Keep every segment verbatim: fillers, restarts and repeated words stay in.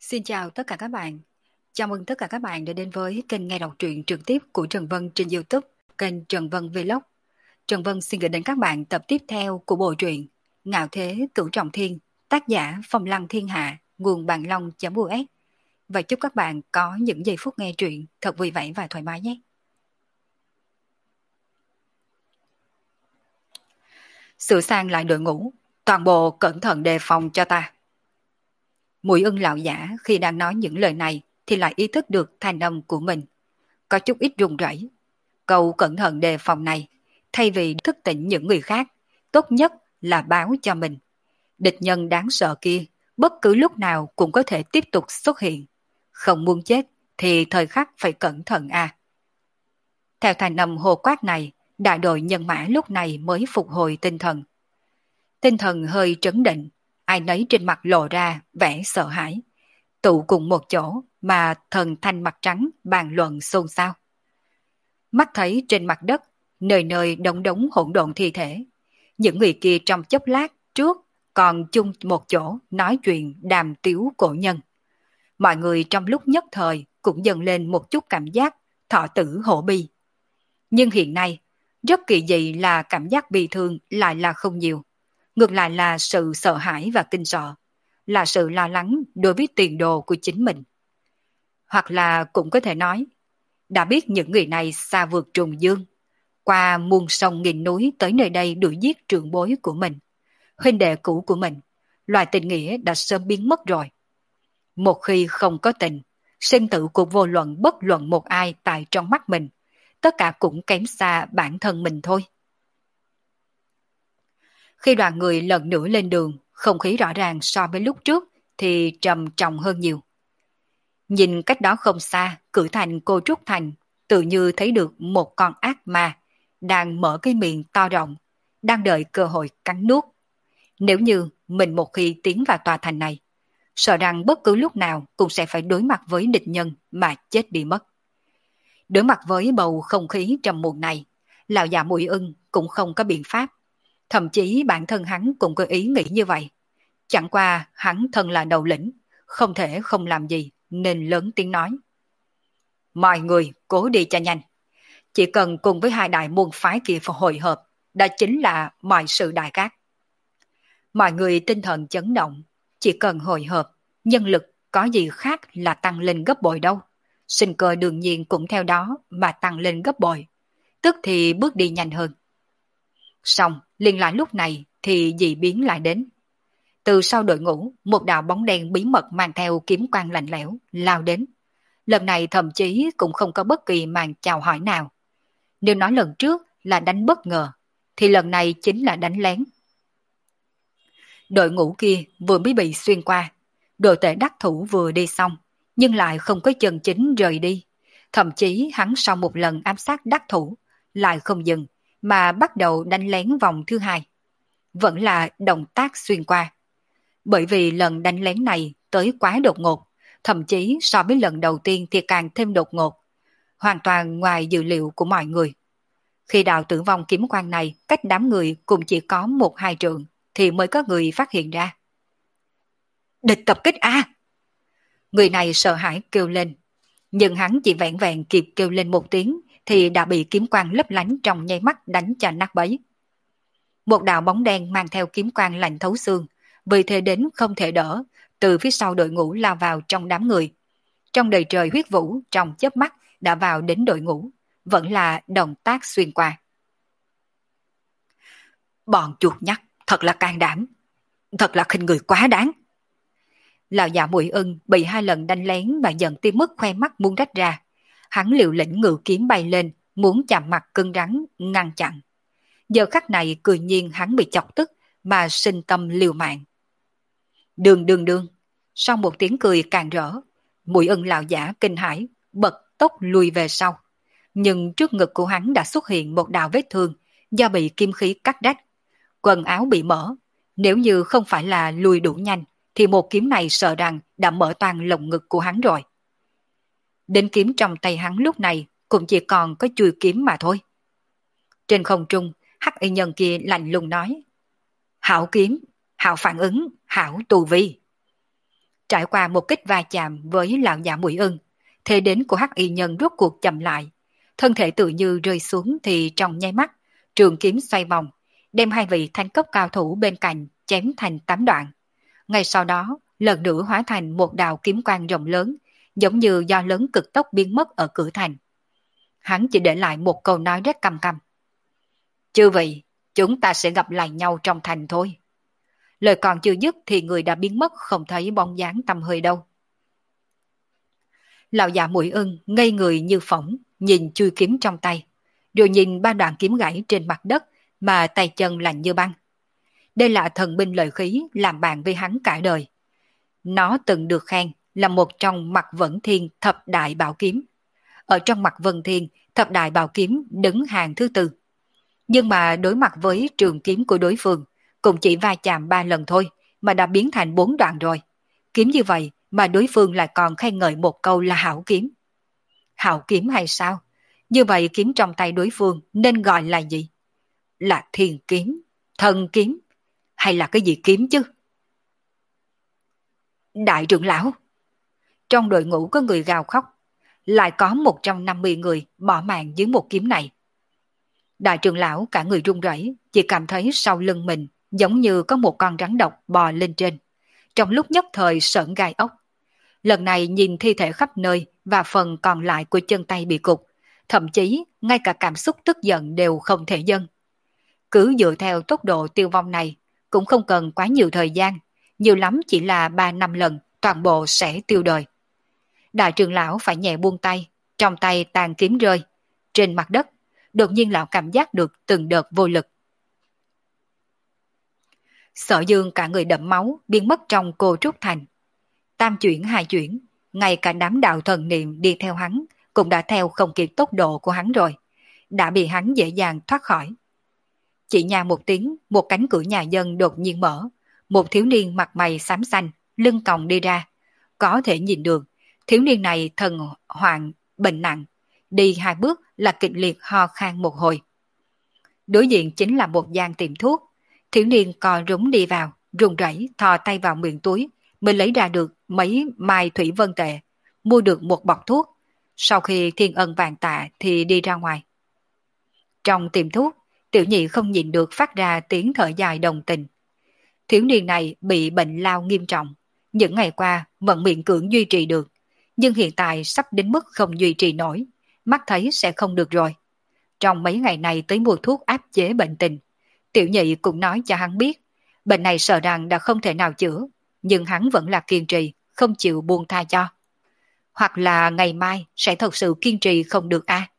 Xin chào tất cả các bạn. Chào mừng tất cả các bạn đã đến với kênh nghe đọc truyện trực tiếp của Trần Vân trên YouTube, kênh Trần Vân Vlog. Trần Vân xin gửi đến các bạn tập tiếp theo của bộ truyện Ngạo Thế Cửu Trọng Thiên, tác giả Phong Lăng Thiên Hạ, nguồn Bàn Long.us. Và chúc các bạn có những giây phút nghe truyện thật vui vẻ và thoải mái nhé. Sửa sang lại đội ngũ, toàn bộ cẩn thận đề phòng cho ta. Mùi ưng lão giả khi đang nói những lời này thì lại ý thức được thanh âm của mình. Có chút ít run rẩy. Câu cẩn thận đề phòng này, thay vì thức tỉnh những người khác, tốt nhất là báo cho mình. Địch nhân đáng sợ kia, bất cứ lúc nào cũng có thể tiếp tục xuất hiện. Không muốn chết thì thời khắc phải cẩn thận à. Theo thành âm hồ quát này, đại đội nhân mã lúc này mới phục hồi tinh thần. Tinh thần hơi trấn định, ai nấy trên mặt lộ ra vẻ sợ hãi. Tụ cùng một chỗ mà thần thanh mặt trắng bàn luận xôn xao. Mắt thấy trên mặt đất, nơi nơi đống đống hỗn độn thi thể. Những người kia trong chốc lát trước còn chung một chỗ nói chuyện đàm tiếu cổ nhân. Mọi người trong lúc nhất thời cũng dần lên một chút cảm giác thọ tử hổ bi. Nhưng hiện nay, rất kỳ dị là cảm giác bi thương lại là không nhiều. Ngược lại là sự sợ hãi và kinh sợ, là sự lo lắng đối với tiền đồ của chính mình. Hoặc là cũng có thể nói, đã biết những người này xa vượt trùng dương, qua muôn sông nghìn núi tới nơi đây đuổi giết trưởng bối của mình, huynh đệ cũ của mình, loài tình nghĩa đã sớm biến mất rồi. Một khi không có tình, sinh tử của vô luận bất luận một ai tại trong mắt mình, tất cả cũng kém xa bản thân mình thôi. Khi đoàn người lần nữa lên đường, không khí rõ ràng so với lúc trước thì trầm trọng hơn nhiều. Nhìn cách đó không xa, cử thành Cô Trúc Thành, tự như thấy được một con ác ma đang mở cái miệng to rộng, đang đợi cơ hội cắn nuốt. Nếu như mình một khi tiến vào tòa thành này, sợ rằng bất cứ lúc nào cũng sẽ phải đối mặt với địch nhân mà chết đi mất. Đối mặt với bầu không khí trầm muộn này, lão già Mùi Ưng cũng không có biện pháp. Thậm chí bản thân hắn cũng có ý nghĩ như vậy. Chẳng qua hắn thân là đầu lĩnh, không thể không làm gì nên lớn tiếng nói. Mọi người cố đi cho nhanh. Chỉ cần cùng với hai đại môn phái kia hội hợp, đã chính là mọi sự đại cát. Mọi người tinh thần chấn động, chỉ cần hội hợp, nhân lực có gì khác là tăng lên gấp bội đâu. Sinh cơ đương nhiên cũng theo đó mà tăng lên gấp bội, tức thì bước đi nhanh hơn. Xong, liền lại lúc này thì dị biến lại đến. Từ sau đội ngũ, một đạo bóng đen bí mật mang theo kiếm quang lạnh lẽo, lao đến. Lần này thậm chí cũng không có bất kỳ màn chào hỏi nào. Nếu nói lần trước là đánh bất ngờ, thì lần này chính là đánh lén. Đội ngũ kia vừa mới bị xuyên qua, đội tể đắc thủ vừa đi xong, nhưng lại không có chân chính rời đi. Thậm chí hắn sau một lần ám sát đắc thủ, lại không dừng, mà bắt đầu đánh lén vòng thứ hai. Vẫn là động tác xuyên qua. Bởi vì lần đánh lén này tới quá đột ngột, thậm chí so với lần đầu tiên thì càng thêm đột ngột. Hoàn toàn ngoài dự liệu của mọi người. Khi đạo tử vong kiếm quang này cách đám người cũng chỉ có một hai trượng, thì mới có người phát hiện ra. Địch tập kích A! Người này sợ hãi kêu lên. Nhưng hắn chỉ vẹn vẹn kịp kêu lên một tiếng thì đã bị kiếm quang lấp lánh trong nháy mắt đánh cho nát bấy. Một đạo bóng đen mang theo kiếm quang lạnh thấu xương, vì thế đến không thể đỡ, từ phía sau đội ngũ lao vào trong đám người. Trong đời trời huyết vũ, trong chớp mắt đã vào đến đội ngũ, vẫn là động tác xuyên qua. Bọn chuột nhắt, thật là can đảm, thật là khinh người quá đáng. Lão già Mùi Ưng bị hai lần đánh lén mà giận tới mức khoe mắt muốn rách ra. Hắn liều lĩnh ngự kiếm bay lên, muốn chạm mặt cứng rắn, ngăn chặn. Giờ khắc này cười nhiên hắn bị chọc tức mà sinh tâm liều mạng. Đường đường đường, sau một tiếng cười càng rỡ, Mùi Ưng lão giả kinh hãi, bật tốc lùi về sau. Nhưng trước ngực của hắn đã xuất hiện một đạo vết thương do bị kim khí cắt rách. Quần áo bị mở, nếu như không phải là lùi đủ nhanh, thì một kiếm này sợ rằng đã mở toàn lồng ngực của hắn rồi. Đến kiếm trong tay hắn lúc này cũng chỉ còn có chui kiếm mà thôi. Trên không trung, hắc y nhân kia lạnh lùng nói. Hảo kiếm, hảo phản ứng, hảo tù vi. Trải qua một kích va chạm với lão giả Mũi Ưng, thế đến của hắc y nhân rốt cuộc chậm lại, thân thể tự như rơi xuống thì trong nháy mắt, trường kiếm xoay vòng, đem hai vị thánh cấp cao thủ bên cạnh chém thành tám đoạn. Ngay sau đó, lần nữa hóa thành một đạo kiếm quang rộng lớn, giống như do lớn cực tốc biến mất ở cửa thành. Hắn chỉ để lại một câu nói rất căm căm. Chư vị, chúng ta sẽ gặp lại nhau trong thành thôi. Lời còn chưa dứt thì người đã biến mất không thấy bóng dáng tăm hơi đâu. Lão già Mũi Ưng ngây người như phỏng, nhìn chui kiếm trong tay, rồi nhìn ba đoạn kiếm gãy trên mặt đất mà tay chân lạnh như băng. Đây là thần binh lợi khí làm bạn với hắn cả đời. Nó từng được khen là một trong Mặc Vân Thiên thập đại bảo kiếm. Ở trong Mặc Vân Thiên, thập đại bảo kiếm đứng hàng thứ tư. Nhưng mà đối mặt với trường kiếm của đối phương, cũng chỉ va chạm ba lần thôi mà đã biến thành bốn đoạn rồi. Kiếm như vậy mà đối phương lại còn khen ngợi một câu là hảo kiếm. Hảo kiếm hay sao? Như vậy kiếm trong tay đối phương nên gọi là gì? Là thiên kiếm, thần kiếm, hay là cái gì kiếm chứ? Đại trưởng lão! Trong đội ngũ có người gào khóc, lại có một trăm năm mươi người bỏ mạng dưới một kiếm này. Đại trưởng lão cả người run rẩy, chỉ cảm thấy sau lưng mình giống như có một con rắn độc bò lên trên. Trong lúc nhất thời sởn gai ốc. Lần này nhìn thi thể khắp nơi và phần còn lại của chân tay bị cục, thậm chí ngay cả cảm xúc tức giận đều không thể dâng. Cứ dựa theo tốc độ tiêu vong này, cũng không cần quá nhiều thời gian, nhiều lắm chỉ là ba năm lần toàn bộ sẽ tiêu đời. Đại trưởng lão phải nhẹ buông tay, trong tay tàn kiếm rơi. Trên mặt đất, đột nhiên lão cảm giác được từng đợt vô lực. Sở Dương cả người đẫm máu biến mất trong Cô Trúc Thành. Tam chuyển hai chuyển, ngay cả đám đạo thần niệm đi theo hắn cũng đã theo không kịp tốc độ của hắn rồi, đã bị hắn dễ dàng thoát khỏi. Chỉ nhà một tiếng, một cánh cửa nhà dân đột nhiên mở, một thiếu niên mặt mày xám xanh, lưng còng đi ra. Có thể nhìn được, thiếu niên này thần hoạn, bệnh nặng, đi hai bước là kịch liệt ho khan một hồi. Đối diện chính là một gian tiệm thuốc, thiếu niên co rúm đi vào, run rẩy thò tay vào miệng túi, mới lấy ra được mấy mai thủy vân tệ, mua được một bọc thuốc. Sau khi thiên ân vàng tạ thì đi ra ngoài. Trong tiệm thuốc, tiểu nhị không nhìn được phát ra tiếng thở dài đồng tình. Thiếu niên này bị bệnh lao nghiêm trọng, những ngày qua vẫn miễn cưỡng duy trì được, nhưng hiện tại sắp đến mức không duy trì nổi, mắt thấy sẽ không được rồi. Trong mấy ngày này tới mua thuốc áp chế bệnh tình, tiểu nhị cũng nói cho hắn biết, bệnh này sợ rằng đã không thể nào chữa, nhưng hắn vẫn là kiên trì, không chịu buông tha cho. Hoặc là ngày mai sẽ thật sự kiên trì không được a. À?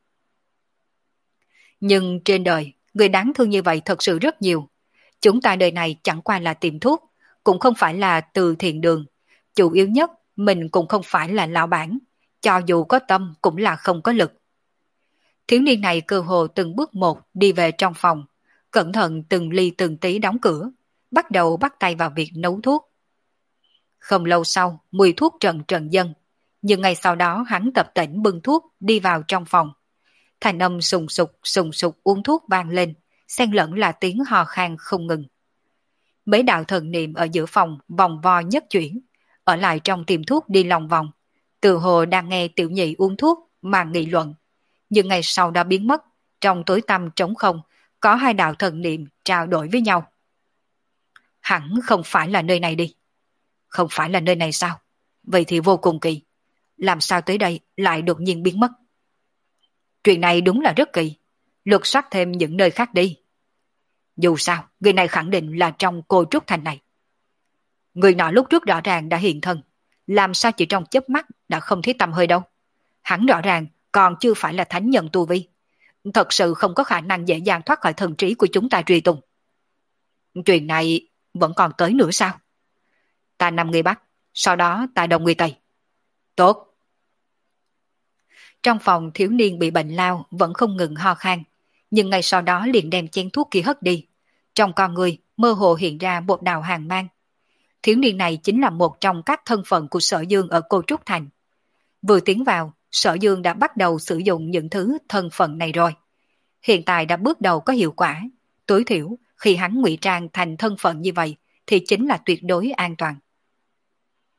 Nhưng trên đời, người đáng thương như vậy thật sự rất nhiều. Chúng ta đời này chẳng qua là tiệm thuốc, cũng không phải là từ thiện đường. Chủ yếu nhất, mình cũng không phải là lão bản, cho dù có tâm cũng là không có lực. Thiếu niên này cơ hồ từng bước một đi về trong phòng, cẩn thận từng ly từng tí đóng cửa, bắt đầu bắt tay vào việc nấu thuốc. Không lâu sau, mùi thuốc trần trần dâng, nhưng ngay sau đó hắn tập tễnh bưng thuốc đi vào trong phòng. Thành âm sùng sục sùng sục uống thuốc vang lên, xen lẫn là tiếng hò khan không ngừng. Mấy đạo thần niệm ở giữa phòng vòng vo nhất chuyển, ở lại trong tiệm thuốc đi lòng vòng, từ hồ đang nghe tiểu nhị uống thuốc mà nghị luận. Nhưng ngày sau đã biến mất, trong tối tăm trống không, có hai đạo thần niệm trao đổi với nhau. Hẳn không phải là nơi này đi. Không phải là nơi này sao? Vậy thì vô cùng kỳ. Làm sao tới đây lại đột nhiên biến mất? Chuyện này đúng là rất kỳ. Lục soát thêm những nơi khác đi. Dù sao, người này khẳng định là trong Cô Trúc Thành này. Người nọ lúc trước rõ ràng đã hiện thân. Làm sao chỉ trong chớp mắt đã không thấy tăm hơi đâu. Hắn rõ ràng còn chưa phải là thánh nhân tu vi. Thật sự không có khả năng dễ dàng thoát khỏi thần trí của chúng ta truy tung. Chuyện này vẫn còn tới nữa sao? Ta nằm người Bắc, sau đó ta đồng người Tây. Tốt. Trong phòng thiếu niên bị bệnh lao vẫn không ngừng ho khan, nhưng ngay sau đó liền đem chén thuốc kia hất đi. Trong con người mơ hồ hiện ra một đạo hàng mang. Thiếu niên này chính là một trong các thân phận của Sở Dương ở Cô Trúc Thành. Vừa tiến vào, Sở Dương đã bắt đầu sử dụng những thứ thân phận này rồi. Hiện tại đã bước đầu có hiệu quả. Tối thiểu, khi hắn ngụy trang thành thân phận như vậy, thì chính là tuyệt đối an toàn.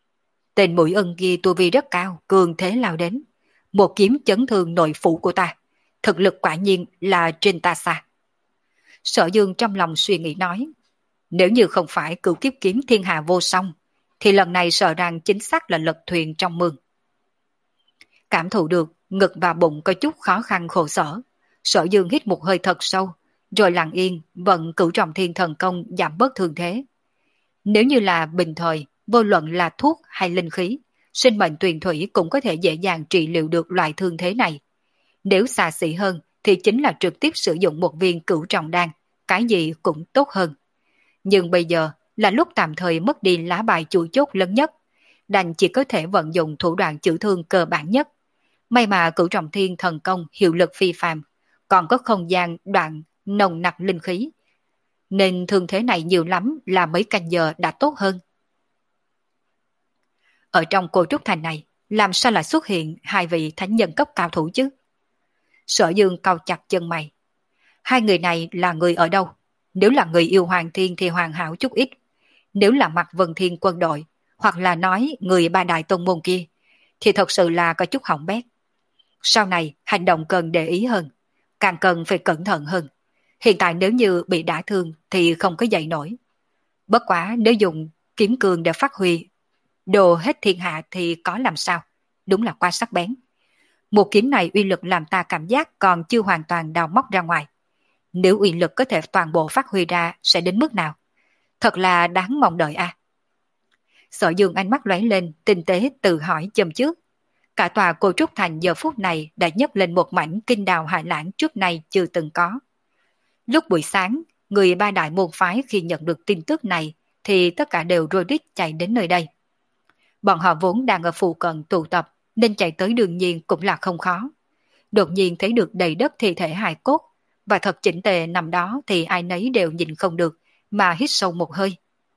Tên mũi ưng kia tu vi rất cao, cường thế lao đến. Một kiếm chấn thương nội phủ của ta. Thực lực quả nhiên là trên ta xa. Sở Dương trong lòng suy nghĩ nói. Nếu như không phải cửu kiếp kiếm thiên hạ vô song, thì lần này sợ rằng chính xác là lật thuyền trong mương. Cảm thụ được ngực và bụng có chút khó khăn khổ sở. Sở Dương hít một hơi thật sâu, rồi lặng yên vận cửu trọng thiên thần công giảm bớt thương thế. Nếu như là bình thời, vô luận là thuốc hay linh khí, sinh mệnh tuyền thủy cũng có thể dễ dàng trị liệu được loại thương thế này. Nếu xa xỉ hơn thì chính là trực tiếp sử dụng một viên cửu trọng đan, cái gì cũng tốt hơn. Nhưng bây giờ là lúc tạm thời mất đi lá bài chủ chốt lớn nhất, đành chỉ có thể vận dụng thủ đoạn chữa thương cơ bản nhất. May mà cửu trọng thiên thần công hiệu lực phi phàm, còn có không gian đoạn nồng nặc linh khí, nên thương thế này nhiều lắm là mấy canh giờ đã tốt hơn. Ở trong Cô Trúc Thành này, làm sao lại xuất hiện hai vị thánh nhân cấp cao thủ chứ? Sở Dương cau chặt chân mày. Hai người này là người ở đâu? Nếu là người yêu Hoàng Thiên thì hoàn hảo chút ít. Nếu là mặt Vân Thiên quân đội, hoặc là nói người ba đại tôn môn kia, thì thật sự là có chút hỏng bét. Sau này, hành động cần để ý hơn, càng cần phải cẩn thận hơn. Hiện tại nếu như bị đả thương thì không có dậy nổi. Bất quá nếu dùng kiếm cương để phát huy đồ hết thiên hạ thì có làm sao? Đúng là quá sắc bén. Một kiếm này uy lực làm ta cảm giác còn chưa hoàn toàn đào móc ra ngoài. Nếu uy lực có thể toàn bộ phát huy ra sẽ đến mức nào? Thật là đáng mong đợi a. À. Sở Dương ánh mắt lóe lên, tinh tế tự hỏi châm trước. Cả tòa Cô Trúc Thành giờ phút này đã nhấc lên một mảnh kinh đào hải lãng trước nay chưa từng có. Lúc buổi sáng, người ba đại môn phái khi nhận được tin tức này thì tất cả đều rối rít chạy đến nơi đây. Bọn họ vốn đang ở phụ cận tụ tập nên chạy tới đương nhiên cũng là không khó. Đột nhiên thấy được đầy đất thi thể hài cốt và thật chỉnh tề nằm đó thì ai nấy đều nhìn không được mà hít sâu một hơi.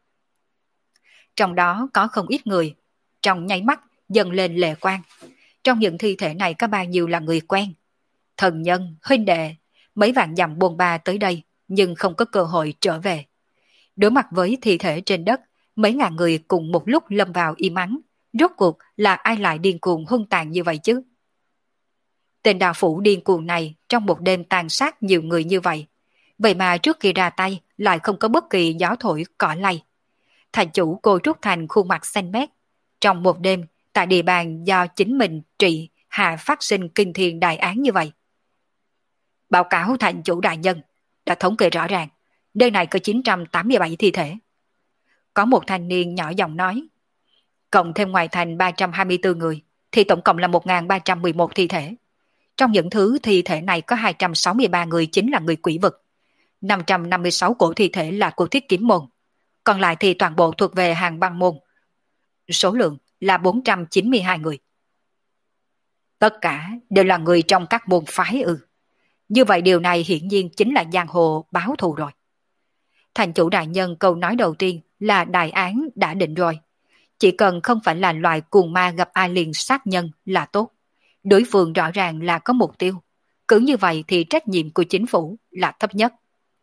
Trong đó có không ít người, trong nháy mắt dần lên lệ quang. Trong những thi thể này có bao nhiêu là người quen. Thần nhân, huynh đệ, mấy vạn dặm buôn ba tới đây nhưng không có cơ hội trở về. Đối mặt với thi thể trên đất, mấy ngàn người cùng một lúc lâm vào im ắng. Rốt cuộc là ai lại điên cuồng hung tàn như vậy chứ? Tên đạo phủ điên cuồng này trong một đêm tàn sát nhiều người như vậy. Vậy mà trước khi ra tay lại không có bất kỳ gió thổi cỏ lay. Thành chủ Cô Trúc Thành khuôn mặt xanh mét. Trong một đêm, tại địa bàn do chính mình trị hạ phát sinh kinh thiên đại án như vậy. Báo cáo thành chủ đại nhân, đã thống kê rõ ràng, nơi này có chín trăm tám mươi bảy thi thể. Có một thanh niên nhỏ giọng nói, cộng thêm ngoài thành ba trăm hai mươi tư người, thì tổng cộng là một nghìn ba trăm mười một thi thể. Trong những thứ thi thể này có hai trăm sáu mươi ba người chính là người quỷ vực, năm trăm năm mươi sáu cổ thi thể là của thiết kiếm môn, còn lại thì toàn bộ thuộc về hàng băng môn. Số lượng là bốn trăm chín mươi hai người. Tất cả đều là người trong các môn phái ư. Như vậy điều này hiển nhiên chính là giang hồ báo thù rồi. Thành chủ đại nhân câu nói đầu tiên là đại án đã định rồi. Chỉ cần không phải là loài cuồng ma gặp ai liền sát nhân là tốt. Đối phương rõ ràng là có mục tiêu. Cứ như vậy thì trách nhiệm của chính phủ là thấp nhất.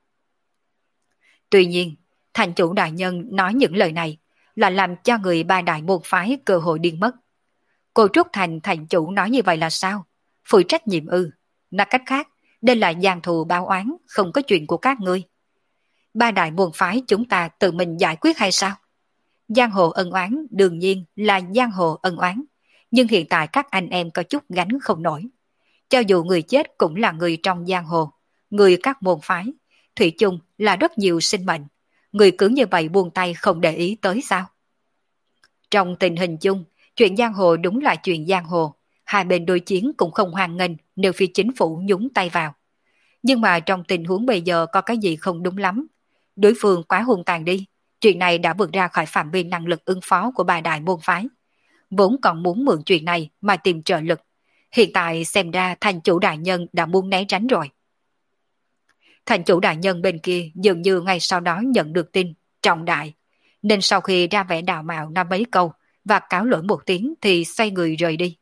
Tuy nhiên, thành chủ đại nhân nói những lời này là làm cho người ba đại môn phái cơ hội điên mất. Cô Trúc Thành thành chủ nói như vậy là sao? Phụ trách nhiệm ư? Nói cách khác, đây là giang thù báo oán, không có chuyện của các ngươi. Ba đại môn phái chúng ta tự mình giải quyết hay sao? Giang hồ ân oán đương nhiên là giang hồ ân oán, nhưng hiện tại các anh em có chút gánh không nổi. Cho dù người chết cũng là người trong giang hồ, người các môn phái, thủy chung là rất nhiều sinh mệnh. Người cứ như vậy buông tay không để ý tới sao? Trong tình hình chung, chuyện giang hồ đúng là chuyện giang hồ. Hai bên đối chiến cũng không hoan nghênh nếu phía chính phủ nhúng tay vào. Nhưng mà trong tình huống bây giờ có cái gì không đúng lắm. Đối phương quá hung tàn đi. Chuyện này đã vượt ra khỏi phạm vi năng lực ứng phó của ba đại môn phái. Vốn còn muốn mượn chuyện này mà tìm trợ lực. Hiện tại xem ra thành chủ đại nhân đã muốn né tránh rồi. Thành chủ đại nhân bên kia dường như ngay sau đó nhận được tin trọng đại. Nên sau khi ra vẻ đào mạo nói mấy câu và cáo lỗi một tiếng thì xoay người rời đi.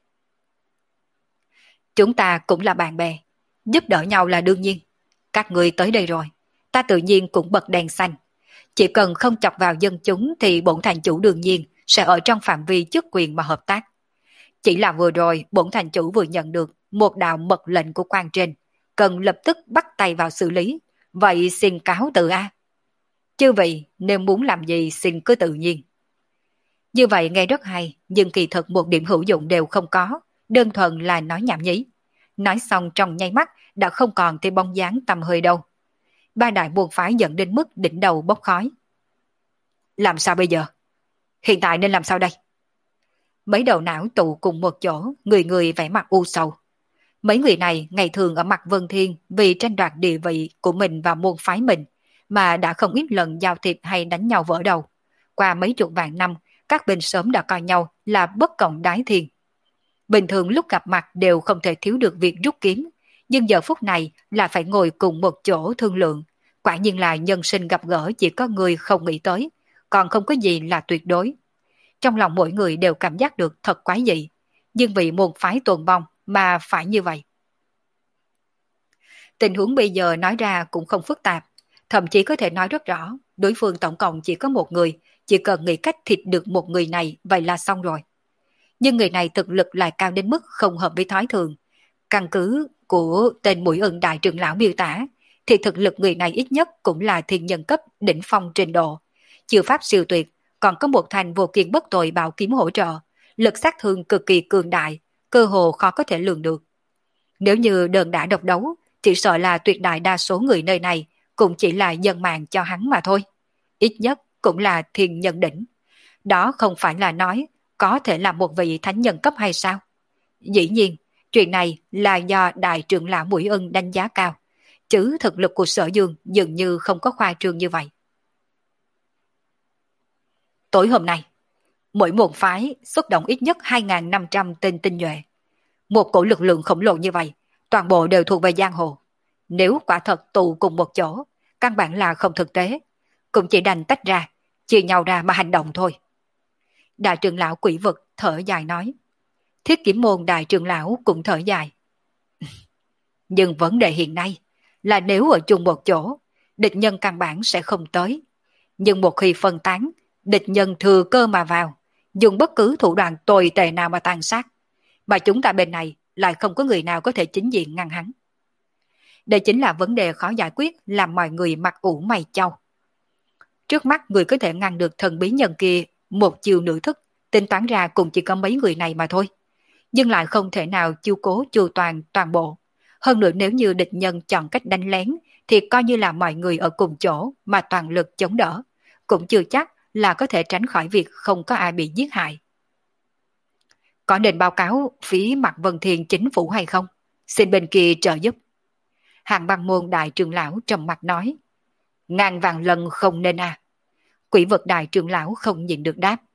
Chúng ta cũng là bạn bè, giúp đỡ nhau là đương nhiên. Các người tới đây rồi, ta tự nhiên cũng bật đèn xanh. Chỉ cần không chọc vào dân chúng thì bổn thành chủ đương nhiên sẽ ở trong phạm vi chức quyền mà hợp tác. Chỉ là vừa rồi bổn thành chủ vừa nhận được một đạo mật lệnh của quan trên, cần lập tức bắt tay vào xử lý, vậy xin cáo từ a. Chư vị nếu muốn làm gì xin cứ tự nhiên. Như vậy nghe rất hay, nhưng kỳ thực một điểm hữu dụng đều không có, đơn thuần là nói nhảm nhí. Nói xong trong nháy mắt đã không còn thấy bóng dáng tầm hơi đâu. Ba đại môn phái dẫn đến mức đỉnh đầu bốc khói. Làm sao bây giờ? Hiện tại nên làm sao đây? Mấy đầu não tụ cùng một chỗ, người người vẻ mặt u sầu. Mấy người này ngày thường ở mặt Vân Thiên vì tranh đoạt địa vị của mình và môn phái mình, mà đã không ít lần giao thiệp hay đánh nhau vỡ đầu. Qua mấy chục vạn năm, các bên sớm đã coi nhau là bất cộng đái thiên. Bình thường lúc gặp mặt đều không thể thiếu được việc rút kiếm, nhưng giờ phút này là phải ngồi cùng một chỗ thương lượng. Quả nhiên là nhân sinh gặp gỡ chỉ có người không nghĩ tới, còn không có gì là tuyệt đối. Trong lòng mỗi người đều cảm giác được thật quái dị, nhưng vì môn phái tồn vong mà phải như vậy. Tình huống bây giờ nói ra cũng không phức tạp, thậm chí có thể nói rất rõ, đối phương tổng cộng chỉ có một người, chỉ cần nghĩ cách thịt được một người này vậy là xong rồi. Nhưng người này thực lực lại cao đến mức không hợp với thói thường. Căn cứ của tên Mũi Ưng đại trưởng lão miêu tả, thì thực lực người này ít nhất cũng là thiên nhân cấp đỉnh phong trình độ. Chiêu pháp siêu tuyệt, còn có một thành vô kiên bất tội bảo kiếm hỗ trợ, lực sát thương cực kỳ cường đại, cơ hồ khó có thể lường được. Nếu như đơn đả độc đấu, chỉ sợ là tuyệt đại đa số người nơi này cũng chỉ là dân mạng cho hắn mà thôi. Ít nhất cũng là thiên nhân đỉnh. Đó không phải là nói có thể là một vị thánh nhân cấp hay sao? Dĩ nhiên, chuyện này là do đại trưởng lão Mũi Ưng đánh giá cao, chứ thực lực của Sở Dương dường như không có khoa trương như vậy. Tối hôm nay, mỗi môn phái xuất động ít nhất hai nghìn năm trăm tên tinh nhuệ. Một cổ lực lượng khổng lồ như vậy, toàn bộ đều thuộc về giang hồ. Nếu quả thật tụ cùng một chỗ, căn bản là không thực tế, cũng chỉ đành tách ra, chia nhau ra mà hành động thôi. Đại trưởng lão Quỷ Vực thở dài nói. Thiết Kiếm Môn đại trưởng lão cũng thở dài. Nhưng vấn đề hiện nay là nếu ở chung một chỗ, địch nhân căn bản sẽ không tới. Nhưng một khi phân tán, địch nhân thừa cơ mà vào, dùng bất cứ thủ đoạn tồi tệ nào mà tàn sát. Mà chúng ta bên này lại không có người nào có thể chính diện ngăn hắn. Đây chính là vấn đề khó giải quyết, làm mọi người mặt ủ mày chau. Trước mắt người có thể ngăn được thần bí nhân kia một chiều nửa thức, tính toán ra cũng chỉ có mấy người này mà thôi. Nhưng lại không thể nào chiêu cố chu toàn toàn bộ. Hơn nữa nếu như địch nhân chọn cách đánh lén, thì coi như là mọi người ở cùng chỗ mà toàn lực chống đỡ, cũng chưa chắc là có thể tránh khỏi việc không có ai bị giết hại. Có nên báo cáo phía mặt Vân Thiên chính phủ hay không? Xin bên kia trợ giúp. Hàng Băng Môn đại trưởng lão trầm mặt nói. Ngàn vàng lần không nên à. Quỷ Vực đại trưởng lão không nhìn được đáp.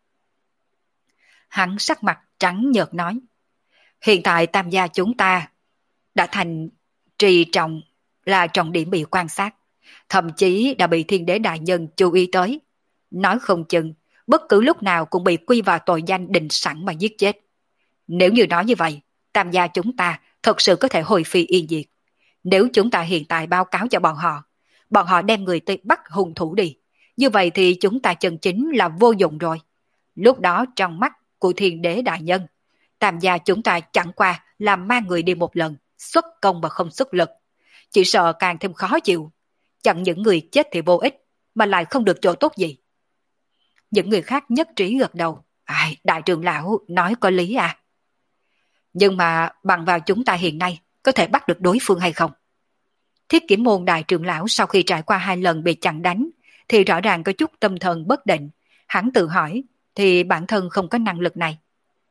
Hắn sắc mặt trắng nhợt nói. Hiện tại tam gia chúng ta đã thành trì trọng, là trọng điểm bị quan sát. Thậm chí đã bị thiên đế đại nhân chú ý tới. Nói không chừng, bất cứ lúc nào cũng bị quy vào tội danh định sẵn mà giết chết. Nếu như nói như vậy, tam gia chúng ta thật sự có thể hồi phi yên diệt. Nếu chúng ta hiện tại báo cáo cho bọn họ, bọn họ đem người tới bắt hung thủ đi, như vậy thì chúng ta chân chính là vô dụng rồi. Lúc đó trong mắt của thiên đế đại nhân, tam gia chúng ta chẳng qua là mang người đi một lần, xuất công mà không xuất lực. Chỉ sợ càng thêm khó chịu. Chẳng những người chết thì vô ích, mà lại không được chỗ tốt gì. Những người khác nhất trí gật đầu. Ai, đại trưởng lão nói có lý à. Nhưng mà bằng vào chúng ta hiện nay, có thể bắt được đối phương hay không? Thiết Kiếm Môn đại trưởng lão sau khi trải qua hai lần bị chặn đánh, thì rõ ràng có chút tâm thần bất định. Hắn tự hỏi, thì bản thân không có năng lực này.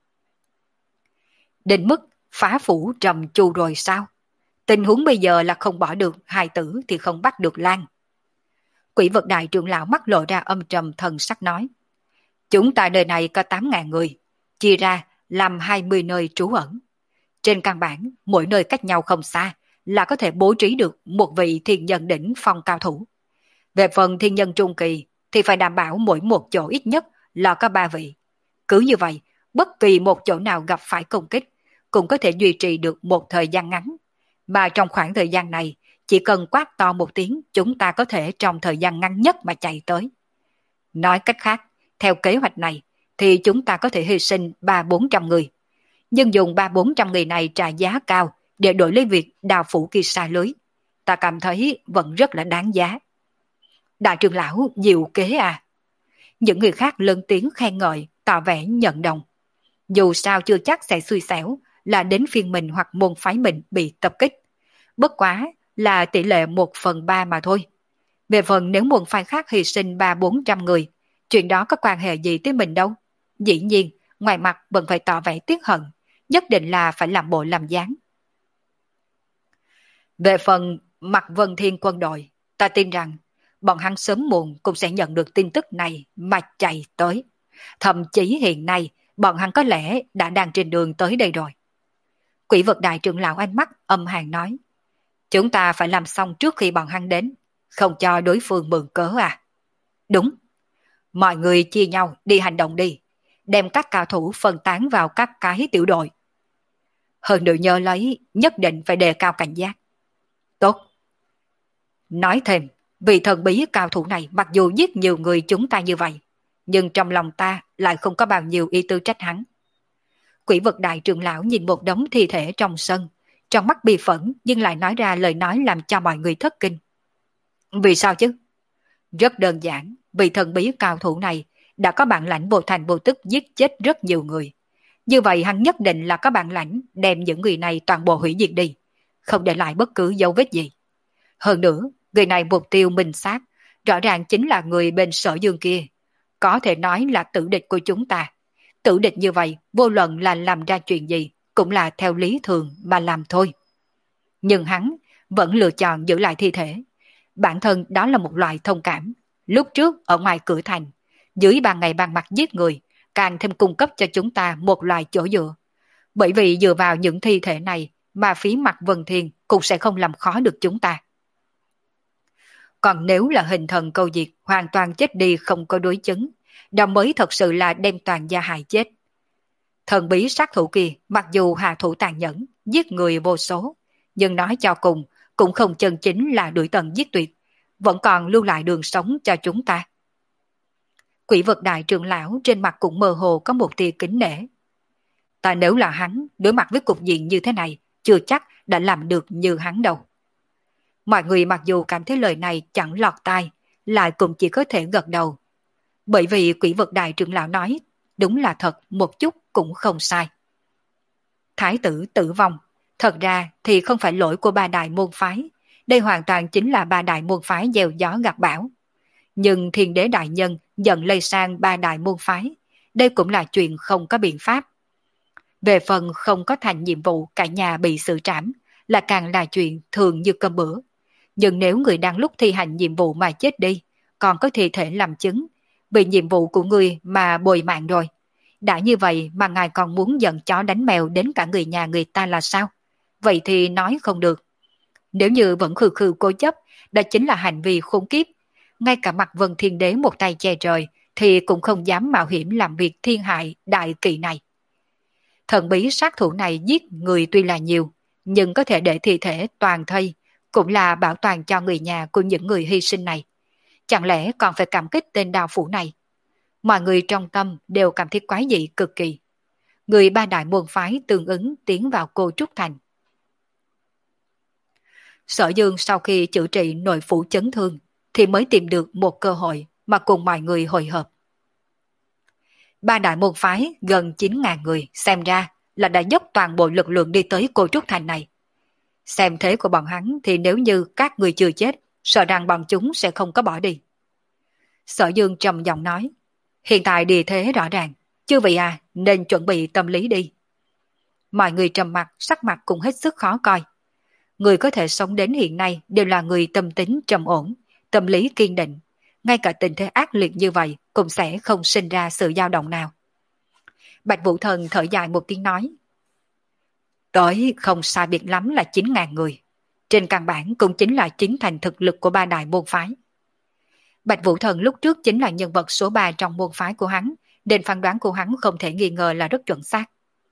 Đến mức phá phủ trầm chu rồi sao? Tình huống bây giờ là không bỏ được hài tử thì không bắt được Lan. Quỷ Vực đại trưởng lão mắt lộ ra âm trầm thần sắc nói. Chúng ta nơi này có tám ngàn người, chia ra làm hai mươi nơi trú ẩn. Trên căn bản, mỗi nơi cách nhau không xa là có thể bố trí được một vị thiên nhân đỉnh phong cao thủ. Về phần thiên nhân trung kỳ thì phải đảm bảo mỗi một chỗ ít nhất là có ba vị. Cứ như vậy, bất kỳ một chỗ nào gặp phải công kích cũng có thể duy trì được một thời gian ngắn. Mà trong khoảng thời gian này, chỉ cần quát to một tiếng, chúng ta có thể trong thời gian ngắn nhất mà chạy tới. Nói cách khác, theo kế hoạch này, thì chúng ta có thể hy sinh ba bốn trăm người. Nhưng dùng ba bốn trăm người này trả giá cao để đổi lấy việc đào phủ kia xa lưới. Ta cảm thấy vẫn rất là đáng giá. Đại trưởng lão diệu kế à. Những người khác lớn tiếng khen ngợi, tỏ vẻ nhận đồng. Dù sao chưa chắc sẽ xui xẻo là đến phiên mình hoặc môn phái mình bị tập kích. Bất quá là tỷ lệ một phần ba mà thôi. Về phần nếu môn phái khác hy sinh ba bốn trăm người, chuyện đó có quan hệ gì tới mình đâu. Dĩ nhiên, ngoài mặt vẫn phải tỏ vẻ tiếc hận, nhất định là phải làm bộ làm dáng. Về phần mặt Vân Thiên quân đội, ta tin rằng bọn hắn sớm muộn cũng sẽ nhận được tin tức này mà chạy tới. Thậm chí hiện nay, bọn hắn có lẽ đã đang trên đường tới đây rồi. Quỷ vật đại trưởng lão ánh mắt âm hàn nói, chúng ta phải làm xong trước khi bọn hắn đến, không cho đối phương mượn cớ à. Đúng. Mọi người chia nhau đi hành động đi, đem các cao thủ phân tán vào các cái tiểu đội. Hơn nữa nhớ lấy, nhất định phải đề cao cảnh giác. Tốt. Nói thêm, vì thần bí cao thủ này mặc dù giết nhiều người chúng ta như vậy, nhưng trong lòng ta lại không có bao nhiêu ý tư trách hắn. Quỷ vật đại trưởng lão nhìn một đống thi thể trong sân, trong mắt bi phẫn nhưng lại nói ra lời nói làm cho mọi người thất kinh. Vì sao chứ? Rất đơn giản, vì thần bí cao thủ này đã có bản lãnh vô thành vô tức giết chết rất nhiều người. Như vậy hắn nhất định là có bản lãnh đem những người này toàn bộ hủy diệt đi, không để lại bất cứ dấu vết gì. Hơn nữa, người này mục tiêu minh xác, rõ ràng chính là người bên Sở Dương kia. Có thể nói là tử địch của chúng ta. Tử địch như vậy, vô luận là làm ra chuyện gì, cũng là theo lý thường mà làm thôi. Nhưng hắn vẫn lựa chọn giữ lại thi thể. Bản thân đó là một loại thông cảm. Lúc trước ở ngoài cửa thành, dưới ban ngày ban mặt giết người, càng thêm cung cấp cho chúng ta một loại chỗ dựa. Bởi vì dựa vào những thi thể này mà phí mặt Vân Thiên cũng sẽ không làm khó được chúng ta. Còn nếu là hình thần câu diệt hoàn toàn chết đi không có đối chứng, đó mới thật sự là đem toàn gia hại chết. Thần bí sát thủ kia mặc dù hạ thủ tàn nhẫn, giết người vô số, nhưng nói cho cùng cũng không chân chính là đuổi tận giết tuyệt, vẫn còn lưu lại đường sống cho chúng ta. Quỷ vật đại trưởng lão trên mặt cũng mơ hồ có một tia kính nể. Ta nếu là hắn, đối mặt với cục diện như thế này, chưa chắc đã làm được như hắn đâu. Mọi người mặc dù cảm thấy lời này chẳng lọt tai, lại cũng chỉ có thể gật đầu. Bởi vì quỷ vật đại trưởng lão nói, đúng là thật một chút cũng không sai. Thái tử tử vong, thật ra thì không phải lỗi của ba đại môn phái, đây hoàn toàn chính là ba đại môn phái gieo gió gặt bão. Nhưng thiên đế đại nhân dần lây sang ba đại môn phái, đây cũng là chuyện không có biện pháp. Về phần không có thành nhiệm vụ cả nhà bị xử trảm, là càng là chuyện thường như cơm bữa. Nhưng nếu người đang lúc thi hành nhiệm vụ mà chết đi, còn có thi thể làm chứng, vì nhiệm vụ của người mà bồi mạng rồi. Đã như vậy mà ngài còn muốn giận chó đánh mèo đến cả người nhà người ta là sao? Vậy thì nói không được. Nếu như vẫn khư khư cố chấp, đó chính là hành vi khốn kiếp. Ngay cả mặt Vân Thiên Đế một tay che trời, thì cũng không dám mạo hiểm làm việc thiên hại đại kỵ này. Thần bí sát thủ này giết người tuy là nhiều, nhưng có thể để thi thể toàn thây, cũng là bảo toàn cho người nhà của những người hy sinh này. Chẳng lẽ còn phải cảm kích tên đao phủ này? Mọi người trong tâm đều cảm thấy quái dị cực kỳ. Người ba đại môn phái tương ứng tiến vào Cô Trúc Thành. Sở Dương sau khi chữa trị nội phủ chấn thương thì mới tìm được một cơ hội mà cùng mọi người hội hợp. Ba đại môn phái gần chín nghìn người xem ra là đã dốc toàn bộ lực lượng đi tới Cô Trúc Thành này. Xem thế của bọn hắn thì nếu như các người chưa chết, sợ rằng bọn chúng sẽ không có bỏ đi. Sở Dương trầm giọng nói, hiện tại địa thế rõ ràng, chư vị à nên chuẩn bị tâm lý đi. Mọi người trầm mặt, sắc mặt cũng hết sức khó coi. Người có thể sống đến hiện nay đều là người tâm tính trầm ổn, tâm lý kiên định. Ngay cả tình thế ác liệt như vậy cũng sẽ không sinh ra sự dao động nào. Bạch Vũ Thần thở dài một tiếng nói, tới không sai biệt lắm là chín nghìn người. Trên căn bản cũng chính là chính thành thực lực của ba đại môn phái. Bạch Vũ Thần lúc trước chính là nhân vật số ba trong môn phái của hắn, nên phán đoán của hắn không thể nghi ngờ là rất chuẩn xác.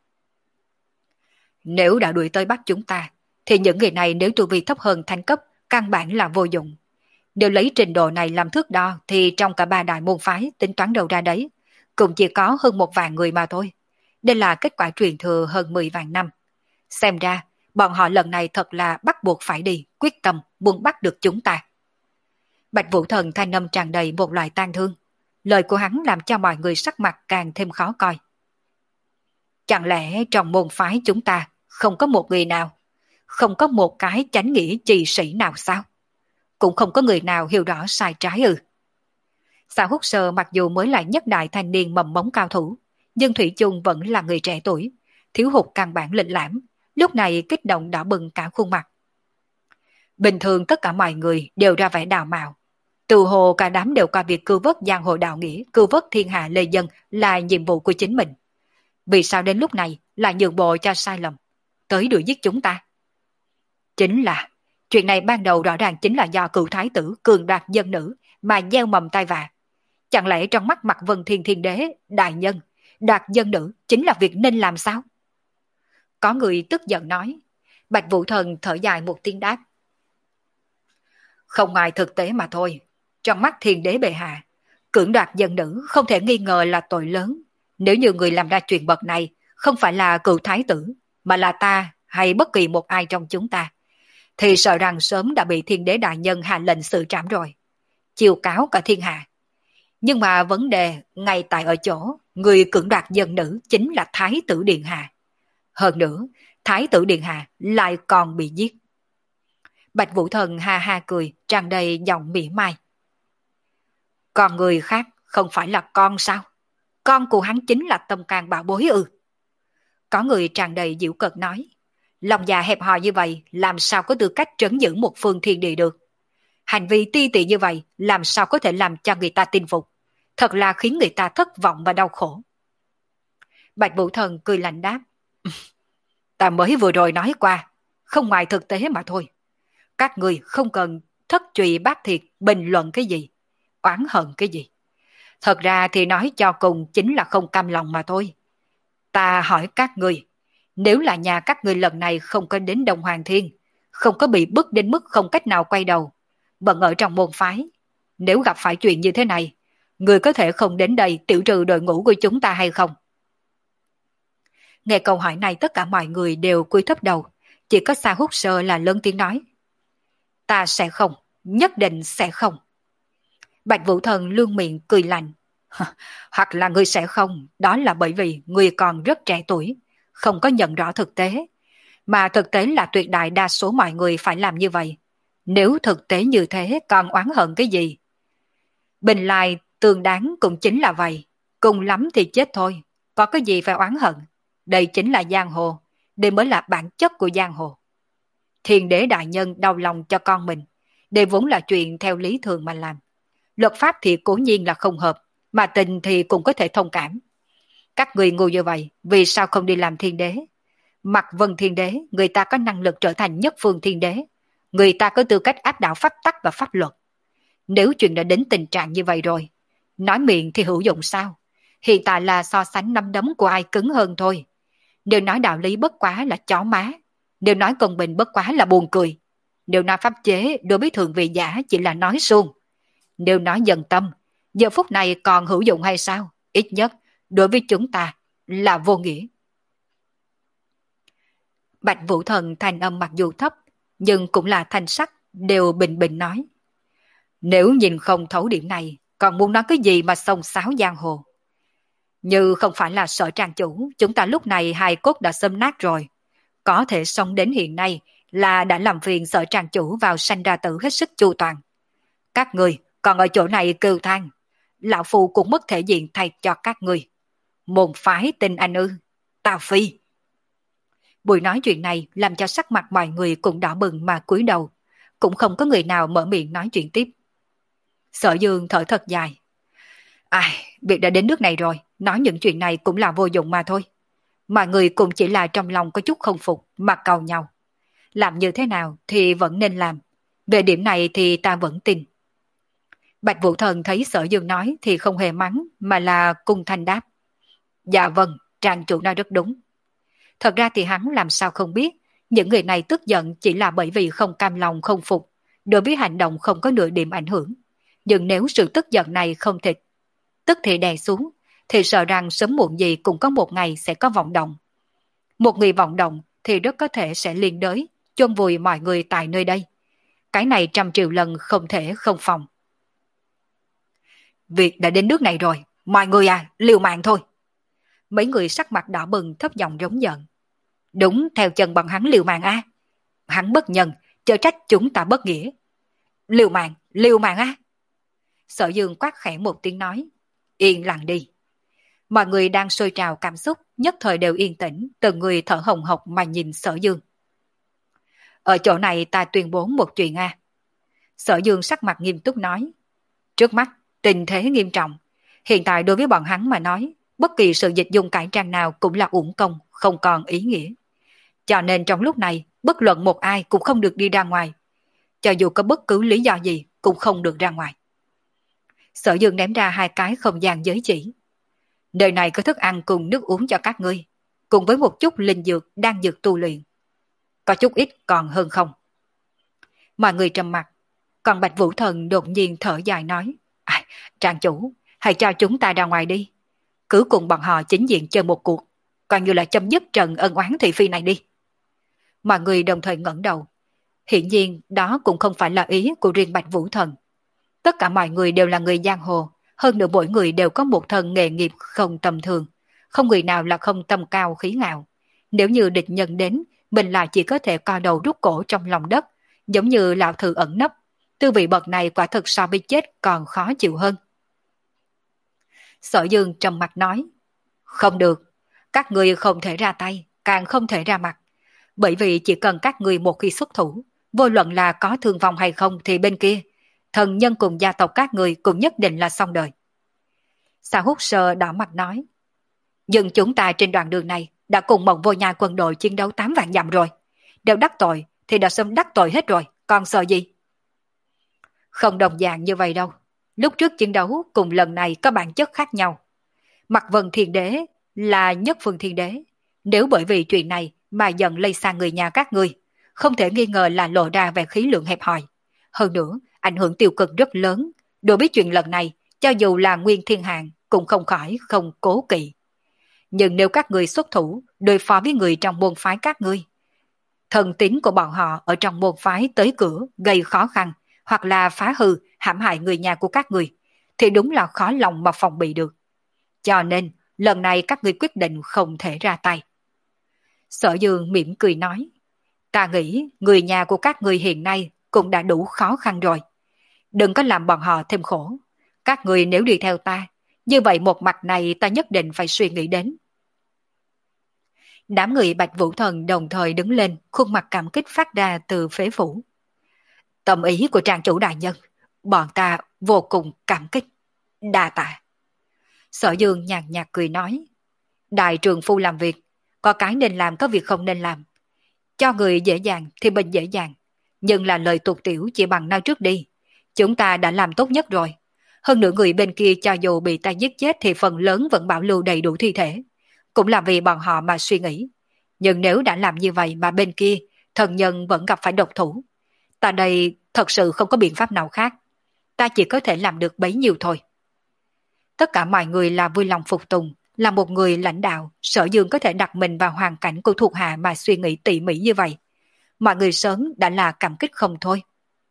Nếu đã đuổi tới bắt chúng ta, thì những người này nếu tu vi thấp hơn thánh cấp, căn bản là vô dụng. Nếu lấy trình độ này làm thước đo, thì trong cả ba đại môn phái tính toán đầu ra đấy, cũng chỉ có hơn một vạn người mà thôi. Đây là kết quả truyền thừa hơn mười vạn năm. Xem ra, bọn họ lần này thật là bắt buộc phải đi, quyết tâm muốn bắt được chúng ta. Bạch Vũ Thần thanh âm tràn đầy một loại tang thương. Lời của hắn làm cho mọi người sắc mặt càng thêm khó coi. Chẳng lẽ trong môn phái chúng ta không có một người nào, không có một cái chánh nghĩa trì sĩ nào sao? Cũng không có người nào hiểu rõ sai trái ư? Xã Húc Sơ mặc dù mới là nhất đại thanh niên mầm mống cao thủ, nhưng Thủy chung vẫn là người trẻ tuổi, thiếu hụt căn bản lịch lãm, lúc này kích động đỏ bừng cả khuôn mặt. Bình thường tất cả mọi người đều ra vẻ đào mạo. Từ hồ cả đám đều coi việc cứu vớt giang hồ đạo nghĩa, cứu vớt thiên hạ lê dân là nhiệm vụ của chính mình. Vì sao đến lúc này lại nhượng bộ cho sai lầm, tới đuổi giết chúng ta? Chính là, chuyện này ban đầu rõ ràng chính là do cựu thái tử cường đoạt dân nữ mà gieo mầm tai vạ. Chẳng lẽ trong mắt Mặt Vân Thiên Thiên Đế, đại nhân, đoạt dân nữ chính là việc nên làm sao? Có người tức giận nói. Bạch Vũ Thần thở dài một tiếng đáp. Không ngoài thực tế mà thôi. Trong mắt Thiên Đế bệ hạ, cưỡng đoạt dân nữ không thể nghi ngờ là tội lớn. Nếu như người làm ra chuyện bậc này không phải là cựu thái tử, mà là ta hay bất kỳ một ai trong chúng ta, thì sợ rằng sớm đã bị Thiên Đế đại nhân hạ lệnh xử trảm rồi, chiêu cáo cả thiên hạ. Nhưng mà vấn đề ngay tại ở chỗ, người cưỡng đoạt dân nữ chính là Thái tử Điện Hạ. Hơn nữa, Thái tử Điện Hạ lại còn bị giết. Bạch Vũ Thần ha ha cười, tràn đầy giọng mỉa mai. Còn người khác không phải là con sao? Con của hắn chính là tâm can bảo bối ư? Có người tràn đầy giễu cợt nói. Lòng dạ hẹp hòi như vậy làm sao có tư cách trấn giữ một phương thiên địa được? Hành vi ti tị như vậy làm sao có thể làm cho người ta tin phục? Thật là khiến người ta thất vọng và đau khổ. Bạch Vũ Thần cười lạnh đáp. Ta mới vừa rồi nói qua, không ngoài thực tế mà thôi. Các người không cần thất trụy bát thiệt bình luận cái gì, oán hận cái gì. Thật ra thì nói cho cùng chính là không cam lòng mà thôi. Ta hỏi các người, nếu là nhà các người lần này không có đến Đông Hoàng Thiên, không có bị bức đến mức không cách nào quay đầu, vẫn ở trong môn phái, nếu gặp phải chuyện như thế này, người có thể không đến đây tiểu trừ đội ngũ của chúng ta hay không? Nghe câu hỏi này tất cả mọi người đều cúi thấp đầu, chỉ có Sa Húc Sơ là lớn tiếng nói. Ta sẽ không, nhất định sẽ không. Bạch Vũ Thần lương miệng cười lạnh. Hoặc là người sẽ không, đó là bởi vì người còn rất trẻ tuổi, không có nhận rõ thực tế. Mà thực tế là tuyệt đại đa số mọi người phải làm như vậy. Nếu thực tế như thế còn oán hận cái gì? Bình lai tương đáng cũng chính là vậy. Cùng lắm thì chết thôi. Có cái gì phải oán hận? Đây chính là giang hồ. Đây mới là bản chất của giang hồ. Thiên Đế đại nhân đau lòng cho con mình. Đây vốn là chuyện theo lý thường mà làm. Luật pháp thì cố nhiên là không hợp. Mà tình thì cũng có thể thông cảm. Các người ngu như vậy, vì sao không đi làm thiên đế? Mặc Vân Thiên Đế, người ta có năng lực trở thành nhất phương thiên đế. Người ta có tư cách áp đảo pháp tắc và pháp luật. Nếu chuyện đã đến tình trạng như vậy rồi, nói miệng thì hữu dụng sao? Hiện tại là so sánh nắm đấm của ai cứng hơn thôi. Nếu nói đạo lý bất quá là chó má. Nếu nói công bình bất quá là buồn cười. Nếu nói pháp chế đối với thường vị giả chỉ là nói suông. Nếu nói dần tâm, giờ phút này còn hữu dụng hay sao? Ít nhất, đối với chúng ta là vô nghĩa. Bạch Vũ Thần thanh âm mặc dù thấp, nhưng cũng là thanh sắc, đều bình bình nói. Nếu nhìn không thấu điểm này, còn muốn nói cái gì mà xông xáo giang hồ? Như không phải là Sở trang chủ, chúng ta lúc này hài cốt đã xâm nát rồi. Có thể sống đến hiện nay là đã làm phiền Sở trang chủ vào sanh ra tử hết sức chu toàn. Các người còn ở chỗ này kêu than, lão phu cũng mất thể diện thay cho các người. Môn phái tin anh ư? Tào phi. Buổi nói chuyện này làm cho sắc mặt mọi người cũng đỏ bừng mà cúi đầu, cũng không có người nào mở miệng nói chuyện tiếp. Sở Dương thở thật dài. Ai, việc đã đến nước này rồi, nói những chuyện này cũng là vô dụng mà thôi. Mọi người cũng chỉ là trong lòng có chút không phục mà cầu nhau. Làm như thế nào thì vẫn nên làm. Về điểm này thì ta vẫn tin. Bạch Vũ Thần thấy Sở Dương nói thì không hề mắng mà là cung thanh đáp. Dạ vâng, trang chủ nói rất đúng. Thật ra thì hắn làm sao không biết, những người này tức giận chỉ là bởi vì không cam lòng không phục, đối với hành động không có nửa điểm ảnh hưởng. Nhưng nếu sự tức giận này không thể tức thì đè xuống, thì sợ rằng sớm muộn gì cũng có một ngày sẽ có vọng động. Một người vọng động thì rất có thể sẽ liên đới, chôn vùi mọi người tại nơi đây. Cái này trăm triệu lần không thể không phòng. Việc đã đến nước này rồi, mọi người à, liều mạng thôi. Mấy người sắc mặt đỏ bừng thấp giọng rống giận. Đúng theo chân bọn hắn liều mạng a. Hắn bất nhân, chớ trách chúng ta bất nghĩa. Liều mạng, liều mạng a. Sở Dương quát khẽ một tiếng nói. Yên lặng đi. Mọi người đang sôi trào cảm xúc, nhất thời đều yên tĩnh, từng người thở hồng hộc mà nhìn Sở Dương. Ở chỗ này ta tuyên bố một chuyện a. Sở Dương sắc mặt nghiêm túc nói. Trước mắt, tình thế nghiêm trọng. Hiện tại đối với bọn hắn mà nói, bất kỳ sự dịch dung cải trang nào cũng là uổng công, không còn ý nghĩa. Cho nên trong lúc này, bất luận một ai cũng không được đi ra ngoài. Cho dù có bất cứ lý do gì cũng không được ra ngoài. Sở Dương ném ra hai cái không gian giới chỉ. Nơi này có thức ăn cùng nước uống cho các ngươi, cùng với một chút linh dược đang dược tu luyện. Có chút ít còn hơn không. Mọi người trầm mặt, còn Bạch Vũ Thần đột nhiên thở dài nói. À, Trang chủ, hãy cho chúng ta ra ngoài đi. Cứ cùng bọn họ chính diện chơi một cuộc, coi như là chấm dứt trận ân oán thị phi này đi. Mọi người đồng thời ngẩng đầu. Hiển nhiên đó cũng không phải là ý của riêng Bạch Vũ Thần. Tất cả mọi người đều là người giang hồ, hơn nữa mỗi người đều có một thân nghề nghiệp không tầm thường, không người nào là không tâm cao khí ngạo. Nếu như địch nhân đến, mình là chỉ có thể co đầu rút cổ trong lòng đất, giống như lão thử ẩn nấp. Tư vị bậc này quả thực so với chết còn khó chịu hơn. Sở Dương trầm mặt nói. Không được, các ngươi không thể ra tay, càng không thể ra mặt. Bởi vì chỉ cần các ngươi một khi xuất thủ, vô luận là có thương vong hay không thì bên kia, thần nhân cùng gia tộc các người cũng nhất định là xong đời. Sa Hút Sơ đỏ mặt nói. Nhưng chúng ta trên đoạn đường này đã cùng Mộng Vô Nhai quân đội chiến đấu tám vạn dặm rồi. Đều đắc tội thì đã sớm đắc tội hết rồi, còn sợ gì? Không đồng dạng như vậy đâu. Lúc trước chiến đấu cùng lần này có bản chất khác nhau. Mặc Vân Thiên Đế là nhất phương thiên đế. Nếu bởi vì chuyện này mà giận lây sang người nhà các ngươi, không thể nghi ngờ là lộ ra về khí lượng hẹp hòi. Hơn nữa, ảnh hưởng tiêu cực rất lớn. Đối với chuyện lần này, cho dù là Nguyên Thiên Hạng cũng không khỏi không cố kỵ. Nhưng nếu các ngươi xuất thủ đối phó với người trong môn phái các ngươi, thần tín của bọn họ ở trong môn phái tới cửa gây khó khăn, hoặc là phá hư, hãm hại người nhà của các người, thì đúng là khó lòng mà phòng bị được. Cho nên, lần này các ngươi quyết định không thể ra tay. Sở Dương mỉm cười nói, ta nghĩ người nhà của các ngươi hiện nay cũng đã đủ khó khăn rồi. Đừng có làm bọn họ thêm khổ. Các ngươi nếu đi theo ta, như vậy một mặt này ta nhất định phải suy nghĩ đến. Đám người Bạch Vũ Thần đồng thời đứng lên, khuôn mặt cảm kích phát ra từ phế phủ. Tâm ý của trang chủ đại nhân, bọn ta vô cùng cảm kích. Đa tạ. Sở Dương nhàn nhạt cười nói, đại trường phu làm việc, có cái nên làm có việc không nên làm. Cho người dễ dàng thì mình dễ dàng, nhưng là lời tục tiểu chỉ bằng nói trước đi. Chúng ta đã làm tốt nhất rồi. Hơn nữa người bên kia cho dù bị ta giết chết thì phần lớn vẫn bảo lưu đầy đủ thi thể. Cũng là vì bọn họ mà suy nghĩ. Nhưng nếu đã làm như vậy mà bên kia, thần nhân vẫn gặp phải độc thủ. Ta đây thật sự không có biện pháp nào khác. Ta chỉ có thể làm được bấy nhiêu thôi. Tất cả mọi người là vui lòng phục tùng. Là một người lãnh đạo, Sở Dương có thể đặt mình vào hoàn cảnh của thuộc hạ mà suy nghĩ tỉ mỉ như vậy. Mọi người sớm đã là cảm kích không thôi.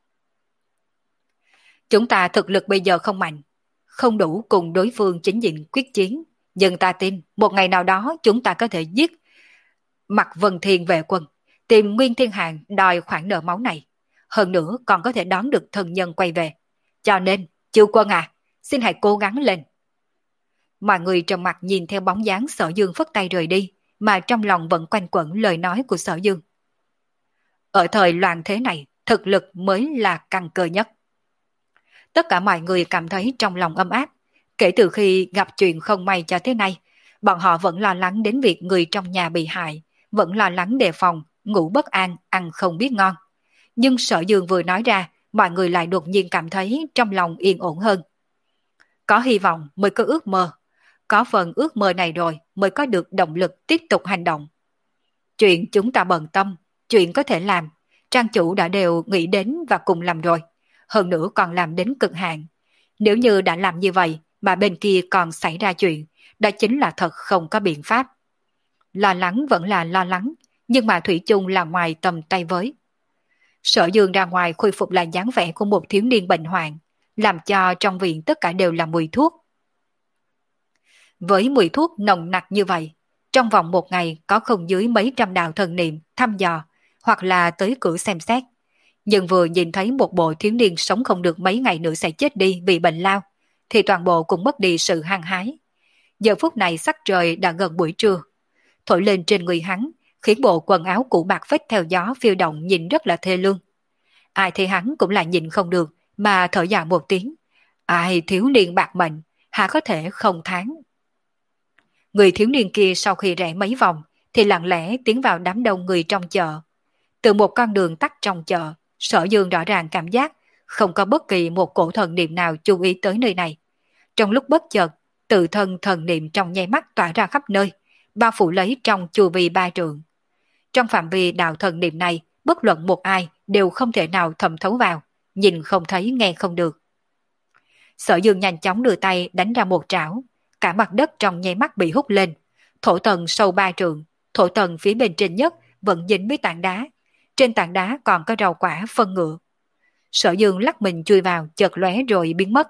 Chúng ta thực lực bây giờ không mạnh, không đủ cùng đối phương chính diện quyết chiến. Nhưng ta tin một ngày nào đó chúng ta có thể giết Mặc Vân Thiên vệ quân, tìm Nguyên Thiên Hạng đòi khoản nợ máu này. Hơn nữa còn có thể đón được thần nhân quay về. Cho nên, chư quân à, xin hãy cố gắng lên. Mọi người trầm mặt nhìn theo bóng dáng Sở Dương phất tay rời đi, mà trong lòng vẫn quanh quẩn lời nói của Sở Dương. Ở thời loạn thế này, thực lực mới là căn cơ nhất. Tất cả mọi người cảm thấy trong lòng ấm áp. Kể từ khi gặp chuyện không may cho thế này, bọn họ vẫn lo lắng đến việc người trong nhà bị hại, vẫn lo lắng đề phòng, ngủ bất an, ăn không biết ngon. Nhưng Sở Dương vừa nói ra, mọi người lại đột nhiên cảm thấy trong lòng yên ổn hơn. Có hy vọng mới có ước mơ. Có phần ước mơ này rồi mới có được động lực tiếp tục hành động. Chuyện chúng ta bận tâm, chuyện có thể làm, trang chủ đã đều nghĩ đến và cùng làm rồi. Hơn nữa còn làm đến cực hạn. Nếu như đã làm như vậy, mà bên kia còn xảy ra chuyện, đó chính là thật không có biện pháp. Lo lắng vẫn là lo lắng, nhưng mà thủy chung là ngoài tầm tay với. Sở Dương ra ngoài khôi phục lại dáng vẻ của một thiếu niên bệnh hoạn, làm cho trong viện tất cả đều là mùi thuốc. Với mùi thuốc nồng nặc như vậy, trong vòng một ngày có không dưới mấy trăm đạo thần niệm thăm dò, hoặc là tới cửa xem xét. Nhưng vừa nhìn thấy một bộ thiếu niên sống không được mấy ngày nữa sẽ chết đi vì bệnh lao, thì toàn bộ cũng mất đi sự hăng hái. Giờ phút này sắc trời đã gần buổi trưa, thổi lên trên người hắn, khiến bộ quần áo cũ bạc phết theo gió phiêu động nhìn rất là thê lương. Ai thấy hắn cũng là nhìn không được, mà thở dài một tiếng. Ai thiếu niên bạc mệnh, há có thể không tháng. Người thiếu niên kia sau khi rẽ mấy vòng, thì lặng lẽ tiến vào đám đông người trong chợ. Từ một con đường tắt trong chợ, Sở Dương rõ ràng cảm giác không có bất kỳ một cổ thần niệm nào chú ý tới nơi này. Trong lúc bất chợt, tự thân thần niệm trong nháy mắt tỏa ra khắp nơi, bao phủ lấy trong chu vi ba trượng. Trong phạm vi đạo thần niệm này, bất luận một ai đều không thể nào thẩm thấu vào, nhìn không thấy nghe không được. Sở Dương nhanh chóng đưa tay đánh ra một trảo, cả mặt đất trong nháy mắt bị hút lên. Thổ tầng sâu ba trượng, thổ tầng phía bên trên nhất vẫn dính với tảng đá. Trên tảng đá còn có rau quả phân ngựa. Sở Dương lắc mình chui vào, chợt lóe rồi biến mất.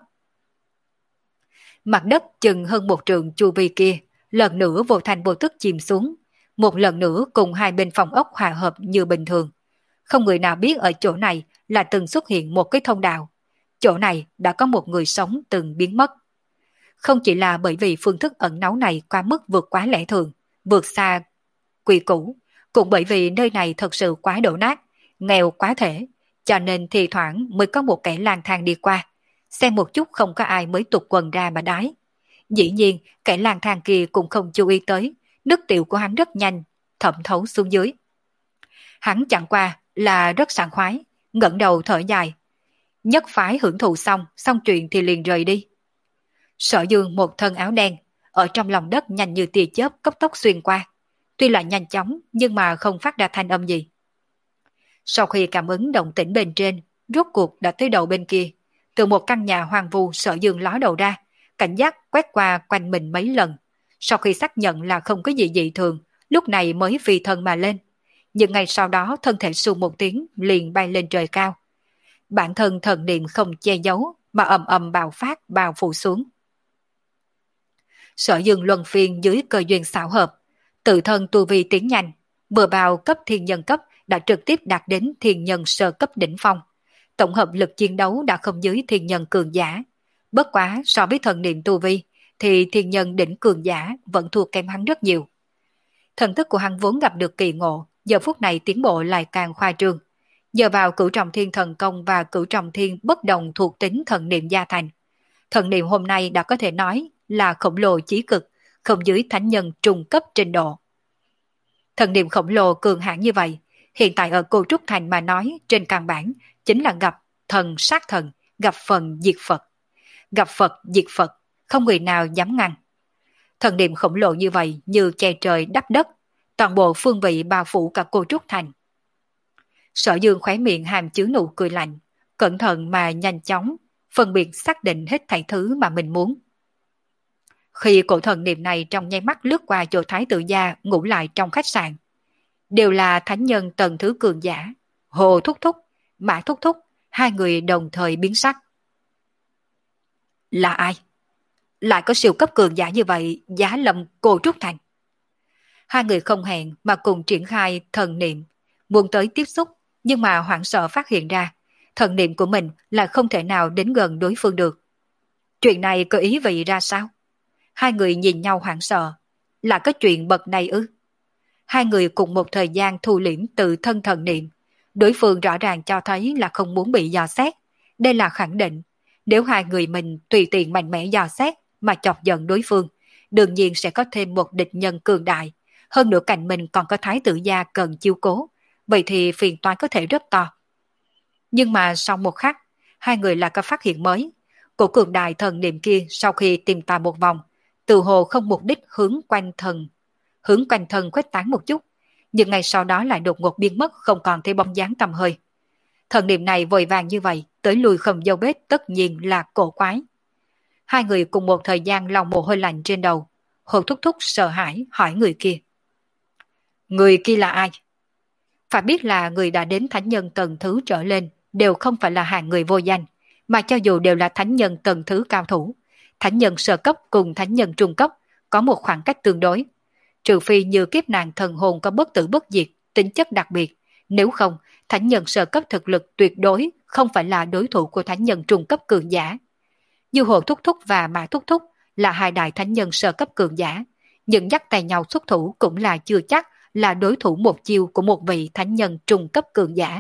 Mặt đất chừng hơn một trượng chu vi kia, lần nữa vô thành vô tức chìm xuống. Một lần nữa cùng hai bên phòng ốc hòa hợp như bình thường. Không người nào biết ở chỗ này là từng xuất hiện một cái thông đạo. Chỗ này đã có một người sống từng biến mất. Không chỉ là bởi vì phương thức ẩn náu này quá mức vượt quá lẽ thường, vượt xa quy củ, cũng bởi vì nơi này thật sự quá đổ nát, nghèo quá thể, cho nên thì thoảng mới có một kẻ lang thang đi qua, xem một chút không có ai mới tụt quần ra mà đái. Dĩ nhiên, kẻ lang thang kia cũng không chú ý tới, nước tiểu của hắn rất nhanh, thẩm thấu xuống dưới. Hắn chẳng qua là rất sảng khoái, ngẩng đầu thở dài. Nhất phái hưởng thụ xong, xong chuyện thì liền rời đi. Sở Dương một thân áo đen, ở trong lòng đất nhanh như tia chớp cấp tốc xuyên qua. Tuy là nhanh chóng nhưng mà không phát ra thanh âm gì. Sau khi cảm ứng động tĩnh bên trên, rốt cuộc đã tới đầu bên kia. Từ một căn nhà hoang vu, Sở Dương ló đầu ra, cảnh giác quét qua quanh mình mấy lần. Sau khi xác nhận là không có gì dị thường, lúc này mới phi thân mà lên. Nhưng ngày sau đó thân thể xù một tiếng liền bay lên trời cao. Bản thân thần niệm không che giấu mà ầm ầm bạo phát bao phủ xuống. Sở Dương luân phiên dưới cơ duyên xảo hợp, tự thân tu vi tiến nhanh, vừa vào cấp thiên nhân cấp đã trực tiếp đạt đến thiên nhân sơ cấp đỉnh phong. Tổng hợp lực chiến đấu đã không dưới thiên nhân cường giả. Bất quá so với thần niệm tu vi, thì thiên nhân đỉnh cường giả vẫn thua kém hắn rất nhiều. Thần thức của hắn vốn gặp được kỳ ngộ, giờ phút này tiến bộ lại càng khoa trương. Nhờ vào cửu trọng thiên thần công và cửu trọng thiên bất đồng thuộc tính thần niệm gia thành. Thần niệm hôm nay đã có thể nói là khổng lồ chí cực, không dưới thánh nhân trung cấp trình độ. Thần niệm khổng lồ cường hãn như vậy, hiện tại ở Cô Trúc Thành mà nói trên căn bản chính là gặp thần sát thần, gặp phần diệt Phật. Gặp Phật diệt Phật, không người nào dám ngăn. Thần niệm khổng lồ như vậy như che trời đắp đất, toàn bộ phương vị bao phủ cả Cô Trúc Thành. Sở Dương khóe miệng hàm chứa nụ cười lạnh, cẩn thận mà nhanh chóng, phân biệt xác định hết thảy thứ mà mình muốn. Khi cổ thần niệm này trong nháy mắt lướt qua chỗ Thái tử gia ngủ lại trong khách sạn, đều là thánh nhân tầng thứ cường giả, Hồ Thúc Thúc, Mã Thúc Thúc, hai người đồng thời biến sắc. Là ai? Lại có siêu cấp cường giả như vậy giá lâm Cô Trúc Thành? Hai người không hẹn mà cùng triển khai thần niệm, muốn tới tiếp xúc, nhưng mà hoảng sợ phát hiện ra, thần niệm của mình là không thể nào đến gần đối phương được. Chuyện này có ý vị ra sao? Hai người nhìn nhau hoảng sợ, là có chuyện bậc này ư? Hai người cùng một thời gian thu liễm tự thân thần niệm, đối phương rõ ràng cho thấy là không muốn bị dò xét, đây là khẳng định. Nếu hai người mình tùy tiện mạnh mẽ dò xét mà chọc giận đối phương, đương nhiên sẽ có thêm một địch nhân cường đại, hơn nữa cạnh mình còn có thái tử gia cần chiêu cố, vậy thì phiền toái có thể rất to. Nhưng mà sau một khắc, hai người lại có phát hiện mới. Cổ cường đại thần niệm kia sau khi tìm tòi một vòng, tự hồ không mục đích hướng quanh thần, hướng quanh thần khuếch tán một chút, nhưng ngày sau đó lại đột ngột biến mất, không còn thấy bóng dáng tầm hơi. Thần niệm này vội vàng như vậy, tới lùi không dấu vết tất nhiên là cổ quái. Hai người cùng một thời gian lau mồ hôi lạnh trên đầu. Hồ Thúc Thúc sợ hãi hỏi người kia. Người kia là ai? Phải biết là người đã đến thánh nhân tầng thứ trở lên đều không phải là hạng người vô danh, mà cho dù đều là thánh nhân tầng thứ cao thủ. Thánh nhân sơ cấp cùng thánh nhân trung cấp có một khoảng cách tương đối. Trừ phi như kiếp nạn thần hồn có bất tử bất diệt, tính chất đặc biệt. Nếu không, thánh nhân sơ cấp thực lực tuyệt đối không phải là đối thủ của thánh nhân trung cấp cường giả. Như Hồ Thúc Thúc và Mã Thúc Thúc là hai đại thánh nhân sơ cấp cường giả, nhưng dắt tay nhau xuất thủ cũng là chưa chắc là đối thủ một chiêu của một vị thánh nhân trung cấp cường giả.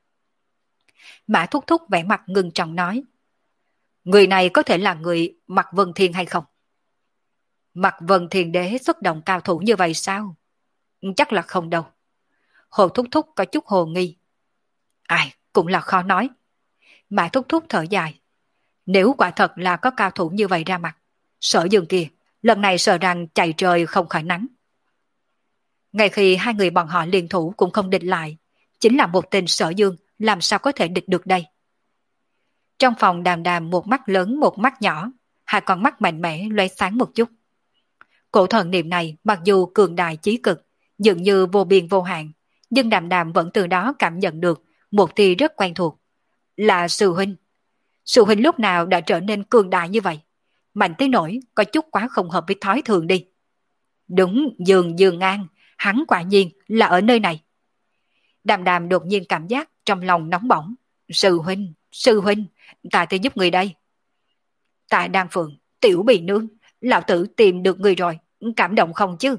Mã Thúc Thúc vẻ mặt ngưng trọng nói. Người này có thể là người Mạc Vân Thiên hay không? Mạc Vân Thiên Đế xuất động cao thủ như vậy sao? Chắc là không đâu. Hồ Thúc Thúc có chút hồ nghi. Ai, cũng là khó nói. Mã Thúc Thúc thở dài. Nếu quả thật là có cao thủ như vậy ra mặt, Sở Dương kia, lần này sợ rằng chạy trời không khỏi nắng. Ngay khi hai người bọn họ liên thủ cũng không địch lại, chính là một tên Sở Dương làm sao có thể địch được đây. Trong phòng Đàm Đàm một mắt lớn một mắt nhỏ, hai con mắt mạnh mẽ lóe sáng một chút. Cổ thần niệm này mặc dù cường đại chí cực, dường như vô biên vô hạn, nhưng Đàm Đàm vẫn từ đó cảm nhận được một tia rất quen thuộc. Là sư huynh. Sư huynh lúc nào đã trở nên cường đại như vậy? Mạnh tới nỗi có chút quá không hợp với thói thường đi. Đúng, Dương Dương An, hắn quả nhiên là ở nơi này. Đàm Đàm đột nhiên cảm giác trong lòng nóng bỏng. Sư huynh, sư huynh, ta tới giúp người đây. Tại Đan Phượng, Tiểu Bì Nương, lão tử tìm được người rồi, cảm động không chứ?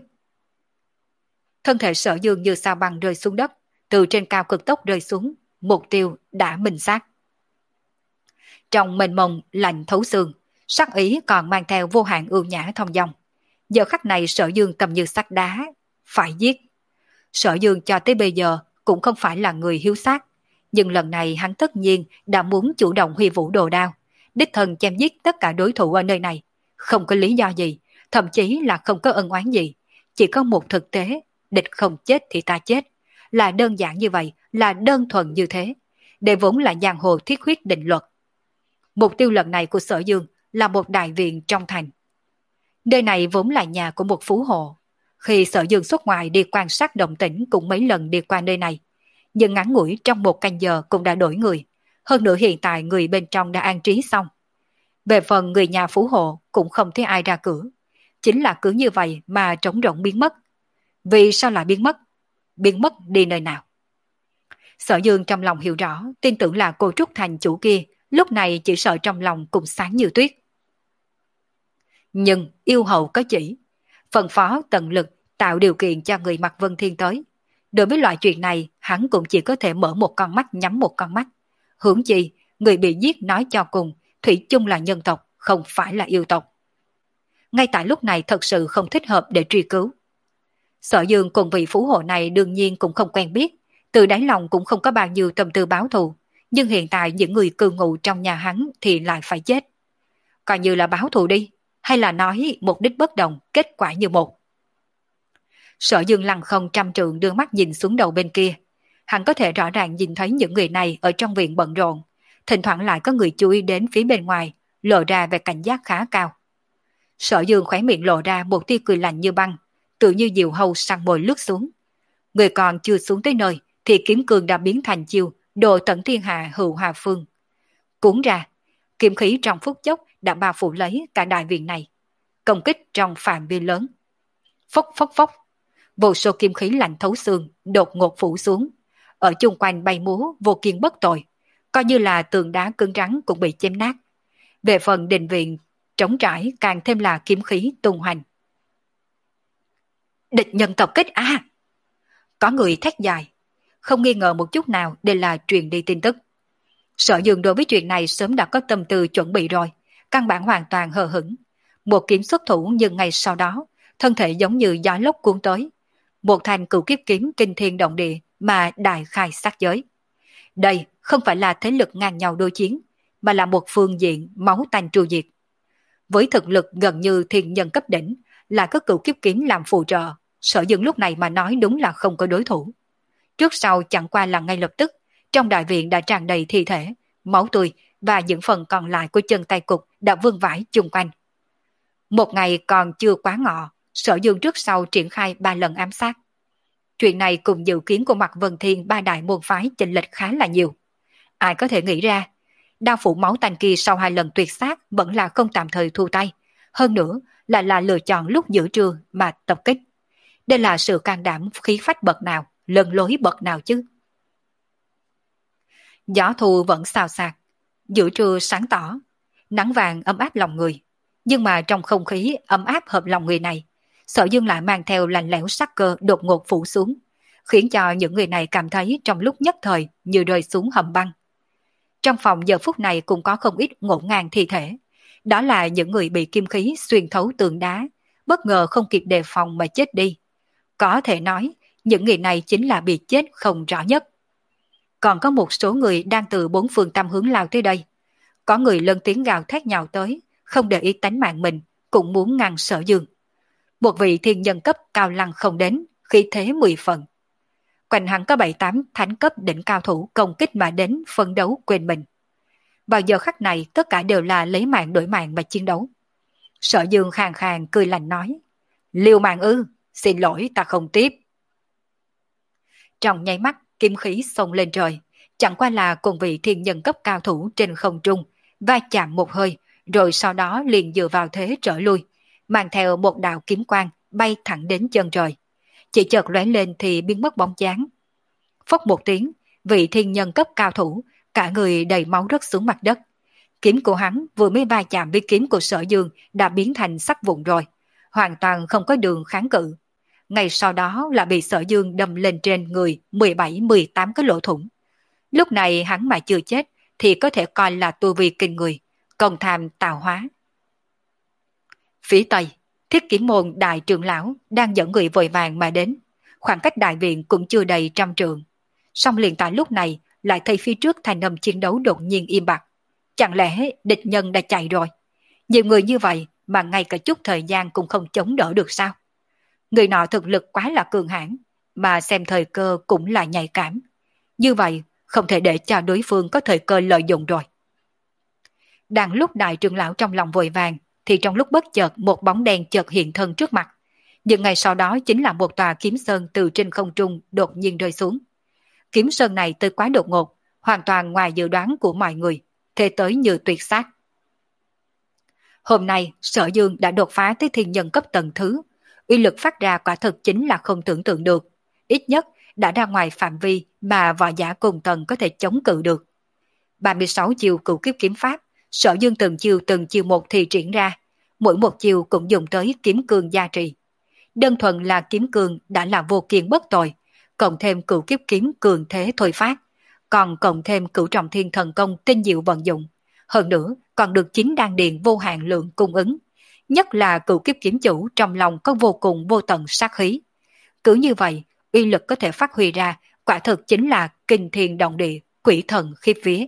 Thân thể Sở Dương như sao băng rơi xuống đất, từ trên cao cực tốc rơi xuống, mục tiêu đã minh xác. Trong mênh mông lạnh thấu xương, sắc ý còn mang theo vô hạn ưu nhã thông dong. Giờ khắc này Sở Dương cầm như sắt đá, phải giết. Sở Dương cho tới bây giờ cũng không phải là người hiếu sát, nhưng lần này hắn tất nhiên đã muốn chủ động huy vũ đồ đao, đích thân chém giết tất cả đối thủ ở nơi này, không có lý do gì, thậm chí là không có ân oán gì, chỉ có một thực tế, địch không chết thì ta chết, là đơn giản như vậy, là đơn thuần như thế, để vốn là giang hồ thiết huyết định luật. Mục tiêu lần này của Sở Dương là một đại viện trong thành. Nơi này vốn là nhà của một phú hộ. Khi Sở Dương xuất ngoài đi quan sát động tĩnh cũng mấy lần đi qua nơi này, nhưng ngắn ngủi trong một canh giờ cũng đã đổi người. Hơn nữa hiện tại người bên trong đã an trí xong. Về phần người nhà phú hộ cũng không thấy ai ra cửa. Chính là cứ như vậy mà trống rỗng biến mất. Vì sao lại biến mất? Biến mất đi nơi nào? Sở Dương trong lòng hiểu rõ, tin tưởng là cô Trúc Thành chủ kia, lúc này chỉ sợ trong lòng cũng sáng như tuyết. Nhưng yêu hậu có chỉ, phân phó tận lực tạo điều kiện cho người Mạc Vân Thiên tới. Đối với loại chuyện này, hắn cũng chỉ có thể mở một con mắt nhắm một con mắt. Hướng chi, người bị giết nói cho cùng, thủy chung là nhân tộc, không phải là yêu tộc. Ngay tại lúc này thật sự không thích hợp để truy cứu. Sở Dương cùng vị phú hộ này đương nhiên cũng không quen biết, từ đáy lòng cũng không có bao nhiêu tâm tư báo thù, nhưng hiện tại những người cư ngụ trong nhà hắn thì lại phải chết. Coi như là báo thù đi, hay là nói mục đích bất đồng, kết quả như một. Sở Dương lăng không trăm trượng đưa mắt nhìn xuống đầu bên kia. Hắn có thể rõ ràng nhìn thấy những người này ở trong viện bận rộn, thỉnh thoảng lại có người chú ý đến phía bên ngoài, lộ ra về cảnh giác khá cao. Sở Dương khóe miệng lộ ra một tia cười lạnh như băng, tự như diều hâu săn mồi lướt xuống. Người còn chưa xuống tới nơi thì kiếm cường đã biến thành chiêu đồ tận thiên hạ hữu hà phương. Cuốn ra, kiếm khí trong phút chốc đã bao phủ lấy cả đại viện này, công kích trong phạm vi lớn. Phốc phốc phốc, vô số kiếm khí lạnh thấu xương đột ngột phủ xuống, ở chung quanh bay múa vô kiên bất tội, coi như là tường đá cứng rắn cũng bị chém nát. Về phần đình viện trống trải càng thêm là kiếm khí tung hoành. Địch nhân tập kích a! À! Có người thét dài, không nghi ngờ một chút nào đây là truyền đi tin tức. Sở Dương đối với chuyện này sớm đã có tâm tư chuẩn bị rồi, căn bản hoàn toàn hờ hững. Một kiếm xuất thủ nhưng ngày sau đó, thân thể giống như gió lốc cuốn tới. Một thanh cửu kiếp kiếm kinh thiên động địa mà đại khai sát giới. Đây không phải là thế lực ngang nhau đối chiến, mà là một phương diện máu tanh tru diệt. Với thực lực gần như thiên nhân cấp đỉnh, là có cửu kiếp kiếm làm phụ trợ, Sở Dương lúc này mà nói đúng là không có đối thủ. Trước sau chẳng qua là ngay lập tức, trong đại viện đã tràn đầy thi thể, máu tươi, và những phần còn lại của chân tay cục đã vương vãi chung quanh. Một ngày còn chưa quá ngọ, Sở Dương trước sau triển khai ba lần ám sát. Chuyện này cùng dự kiến của Mạc Vân Thiên ba đại môn phái chênh lệch khá là nhiều. Ai có thể nghĩ ra, đao phủ máu tanh kia sau hai lần tuyệt sát vẫn là không tạm thời thu tay. Hơn nữa là là lựa chọn lúc giữa trưa mà tập kích. Đây là sự can đảm khí phách bậc nào, lân lối bậc nào chứ. Gió thu vẫn xào xạc, giữa trưa sáng tỏ, nắng vàng ấm áp lòng người. Nhưng mà trong không khí ấm áp hợp lòng người này, Sở Dương lại mang theo lạnh lẽo sắc cơ đột ngột phủ xuống, khiến cho những người này cảm thấy trong lúc nhất thời như rơi xuống hầm băng. Trong phòng giờ phút này cũng có không ít ngổn ngang thi thể. Đó là những người bị kim khí xuyên thấu tường đá, bất ngờ không kịp đề phòng mà chết đi. Có thể nói, những người này chính là bị chết không rõ nhất. Còn có một số người đang từ bốn phương tám hướng lao tới đây. Có người lớn tiếng gào thét nhào tới, không để ý tánh mạng mình, cũng muốn ngăn Sở Dương. Một vị thiên nhân cấp cao lăng không đến, khí thế mười phần. Quanh hắn có bảy tám thánh cấp đỉnh cao thủ công kích mà đến phân đấu quên mình. Vào giờ khắc này tất cả đều là lấy mạng đổi mạng mà chiến đấu. Sở Dương khàn khàn cười lạnh nói, liều mạng ư, xin lỗi ta không tiếp. Trong nháy mắt kiếm khí xông lên trời, chẳng qua là cùng vị thiên nhân cấp cao thủ trên không trung, va chạm một hơi, rồi sau đó liền dựa vào thế trở lui, mang theo một đạo kiếm quang bay thẳng đến chân trời. Chỉ chợt lóe lên thì biến mất bóng dáng. Phốc một tiếng, vị thiên nhân cấp cao thủ, cả người đầy máu rớt xuống mặt đất. Kiếm của hắn vừa mới va chạm với kiếm của Sở Dương đã biến thành sắc vụn rồi, hoàn toàn không có đường kháng cự. Ngay sau đó là bị Sở Dương đâm lên trên người mười bảy mười tám cái lỗ thủng. Lúc này hắn mà chưa chết thì có thể coi là tu vi kinh người, công tham tạo hóa. Phía Tây, Thiết Kiếm Môn đại trưởng lão đang dẫn người vội vàng mà đến, khoảng cách đại viện cũng chưa đầy trăm trượng. Song liền tại lúc này lại thấy phía trước thanh âm chiến đấu đột nhiên im bặt. Chẳng lẽ địch nhân đã chạy rồi? Nhiều người như vậy mà ngay cả chút thời gian cũng không chống đỡ được sao? Người nọ thực lực quá là cường hãn, mà xem thời cơ cũng là nhạy cảm. Như vậy không thể để cho đối phương có thời cơ lợi dụng rồi. Đang lúc đại trưởng lão trong lòng vội vàng, thì trong lúc bất chợt một bóng đen chợt hiện thân trước mặt. Nhưng ngày sau đó chính là một tòa kiếm sơn từ trên không trung đột nhiên rơi xuống. Kiếm sơn này tới quá đột ngột, hoàn toàn ngoài dự đoán của mọi người, thế tới như tuyệt sát. Hôm nay Sở Dương đã đột phá tới thiên nhân cấp tầng thứ, uy lực phát ra quả thực chính là không tưởng tượng được, ít nhất đã ra ngoài phạm vi mà võ giả cùng tầng có thể chống cự được. ba mươi sáu chiêu cửu kiếp kiếm pháp, Sở Dương từng chiêu từng chiêu một thì triển ra, mỗi một chiêu cũng dùng tới kiếm cương gia trì. Đơn thuần là kiếm cương đã là vô kiên bất tội, cộng thêm cửu kiếp kiếm cường thế thôi phát, còn cộng thêm cửu trọng thiên thần công tinh diệu vận dụng, hơn nữa còn được chính đan điền vô hạn lượng cung ứng, nhất là cửu kiếp kiếm chủ trong lòng có vô cùng vô tận sát khí. Cứ như vậy, uy lực có thể phát huy ra, quả thực chính là kinh thiên động địa, quỷ thần khiếp vía.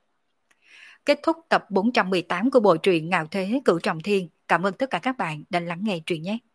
Kết thúc tập bốn trăm mười tám của bộ truyện Ngạo Thế Cửu Trọng Thiên. Cảm ơn tất cả các bạn đã lắng nghe truyện nhé.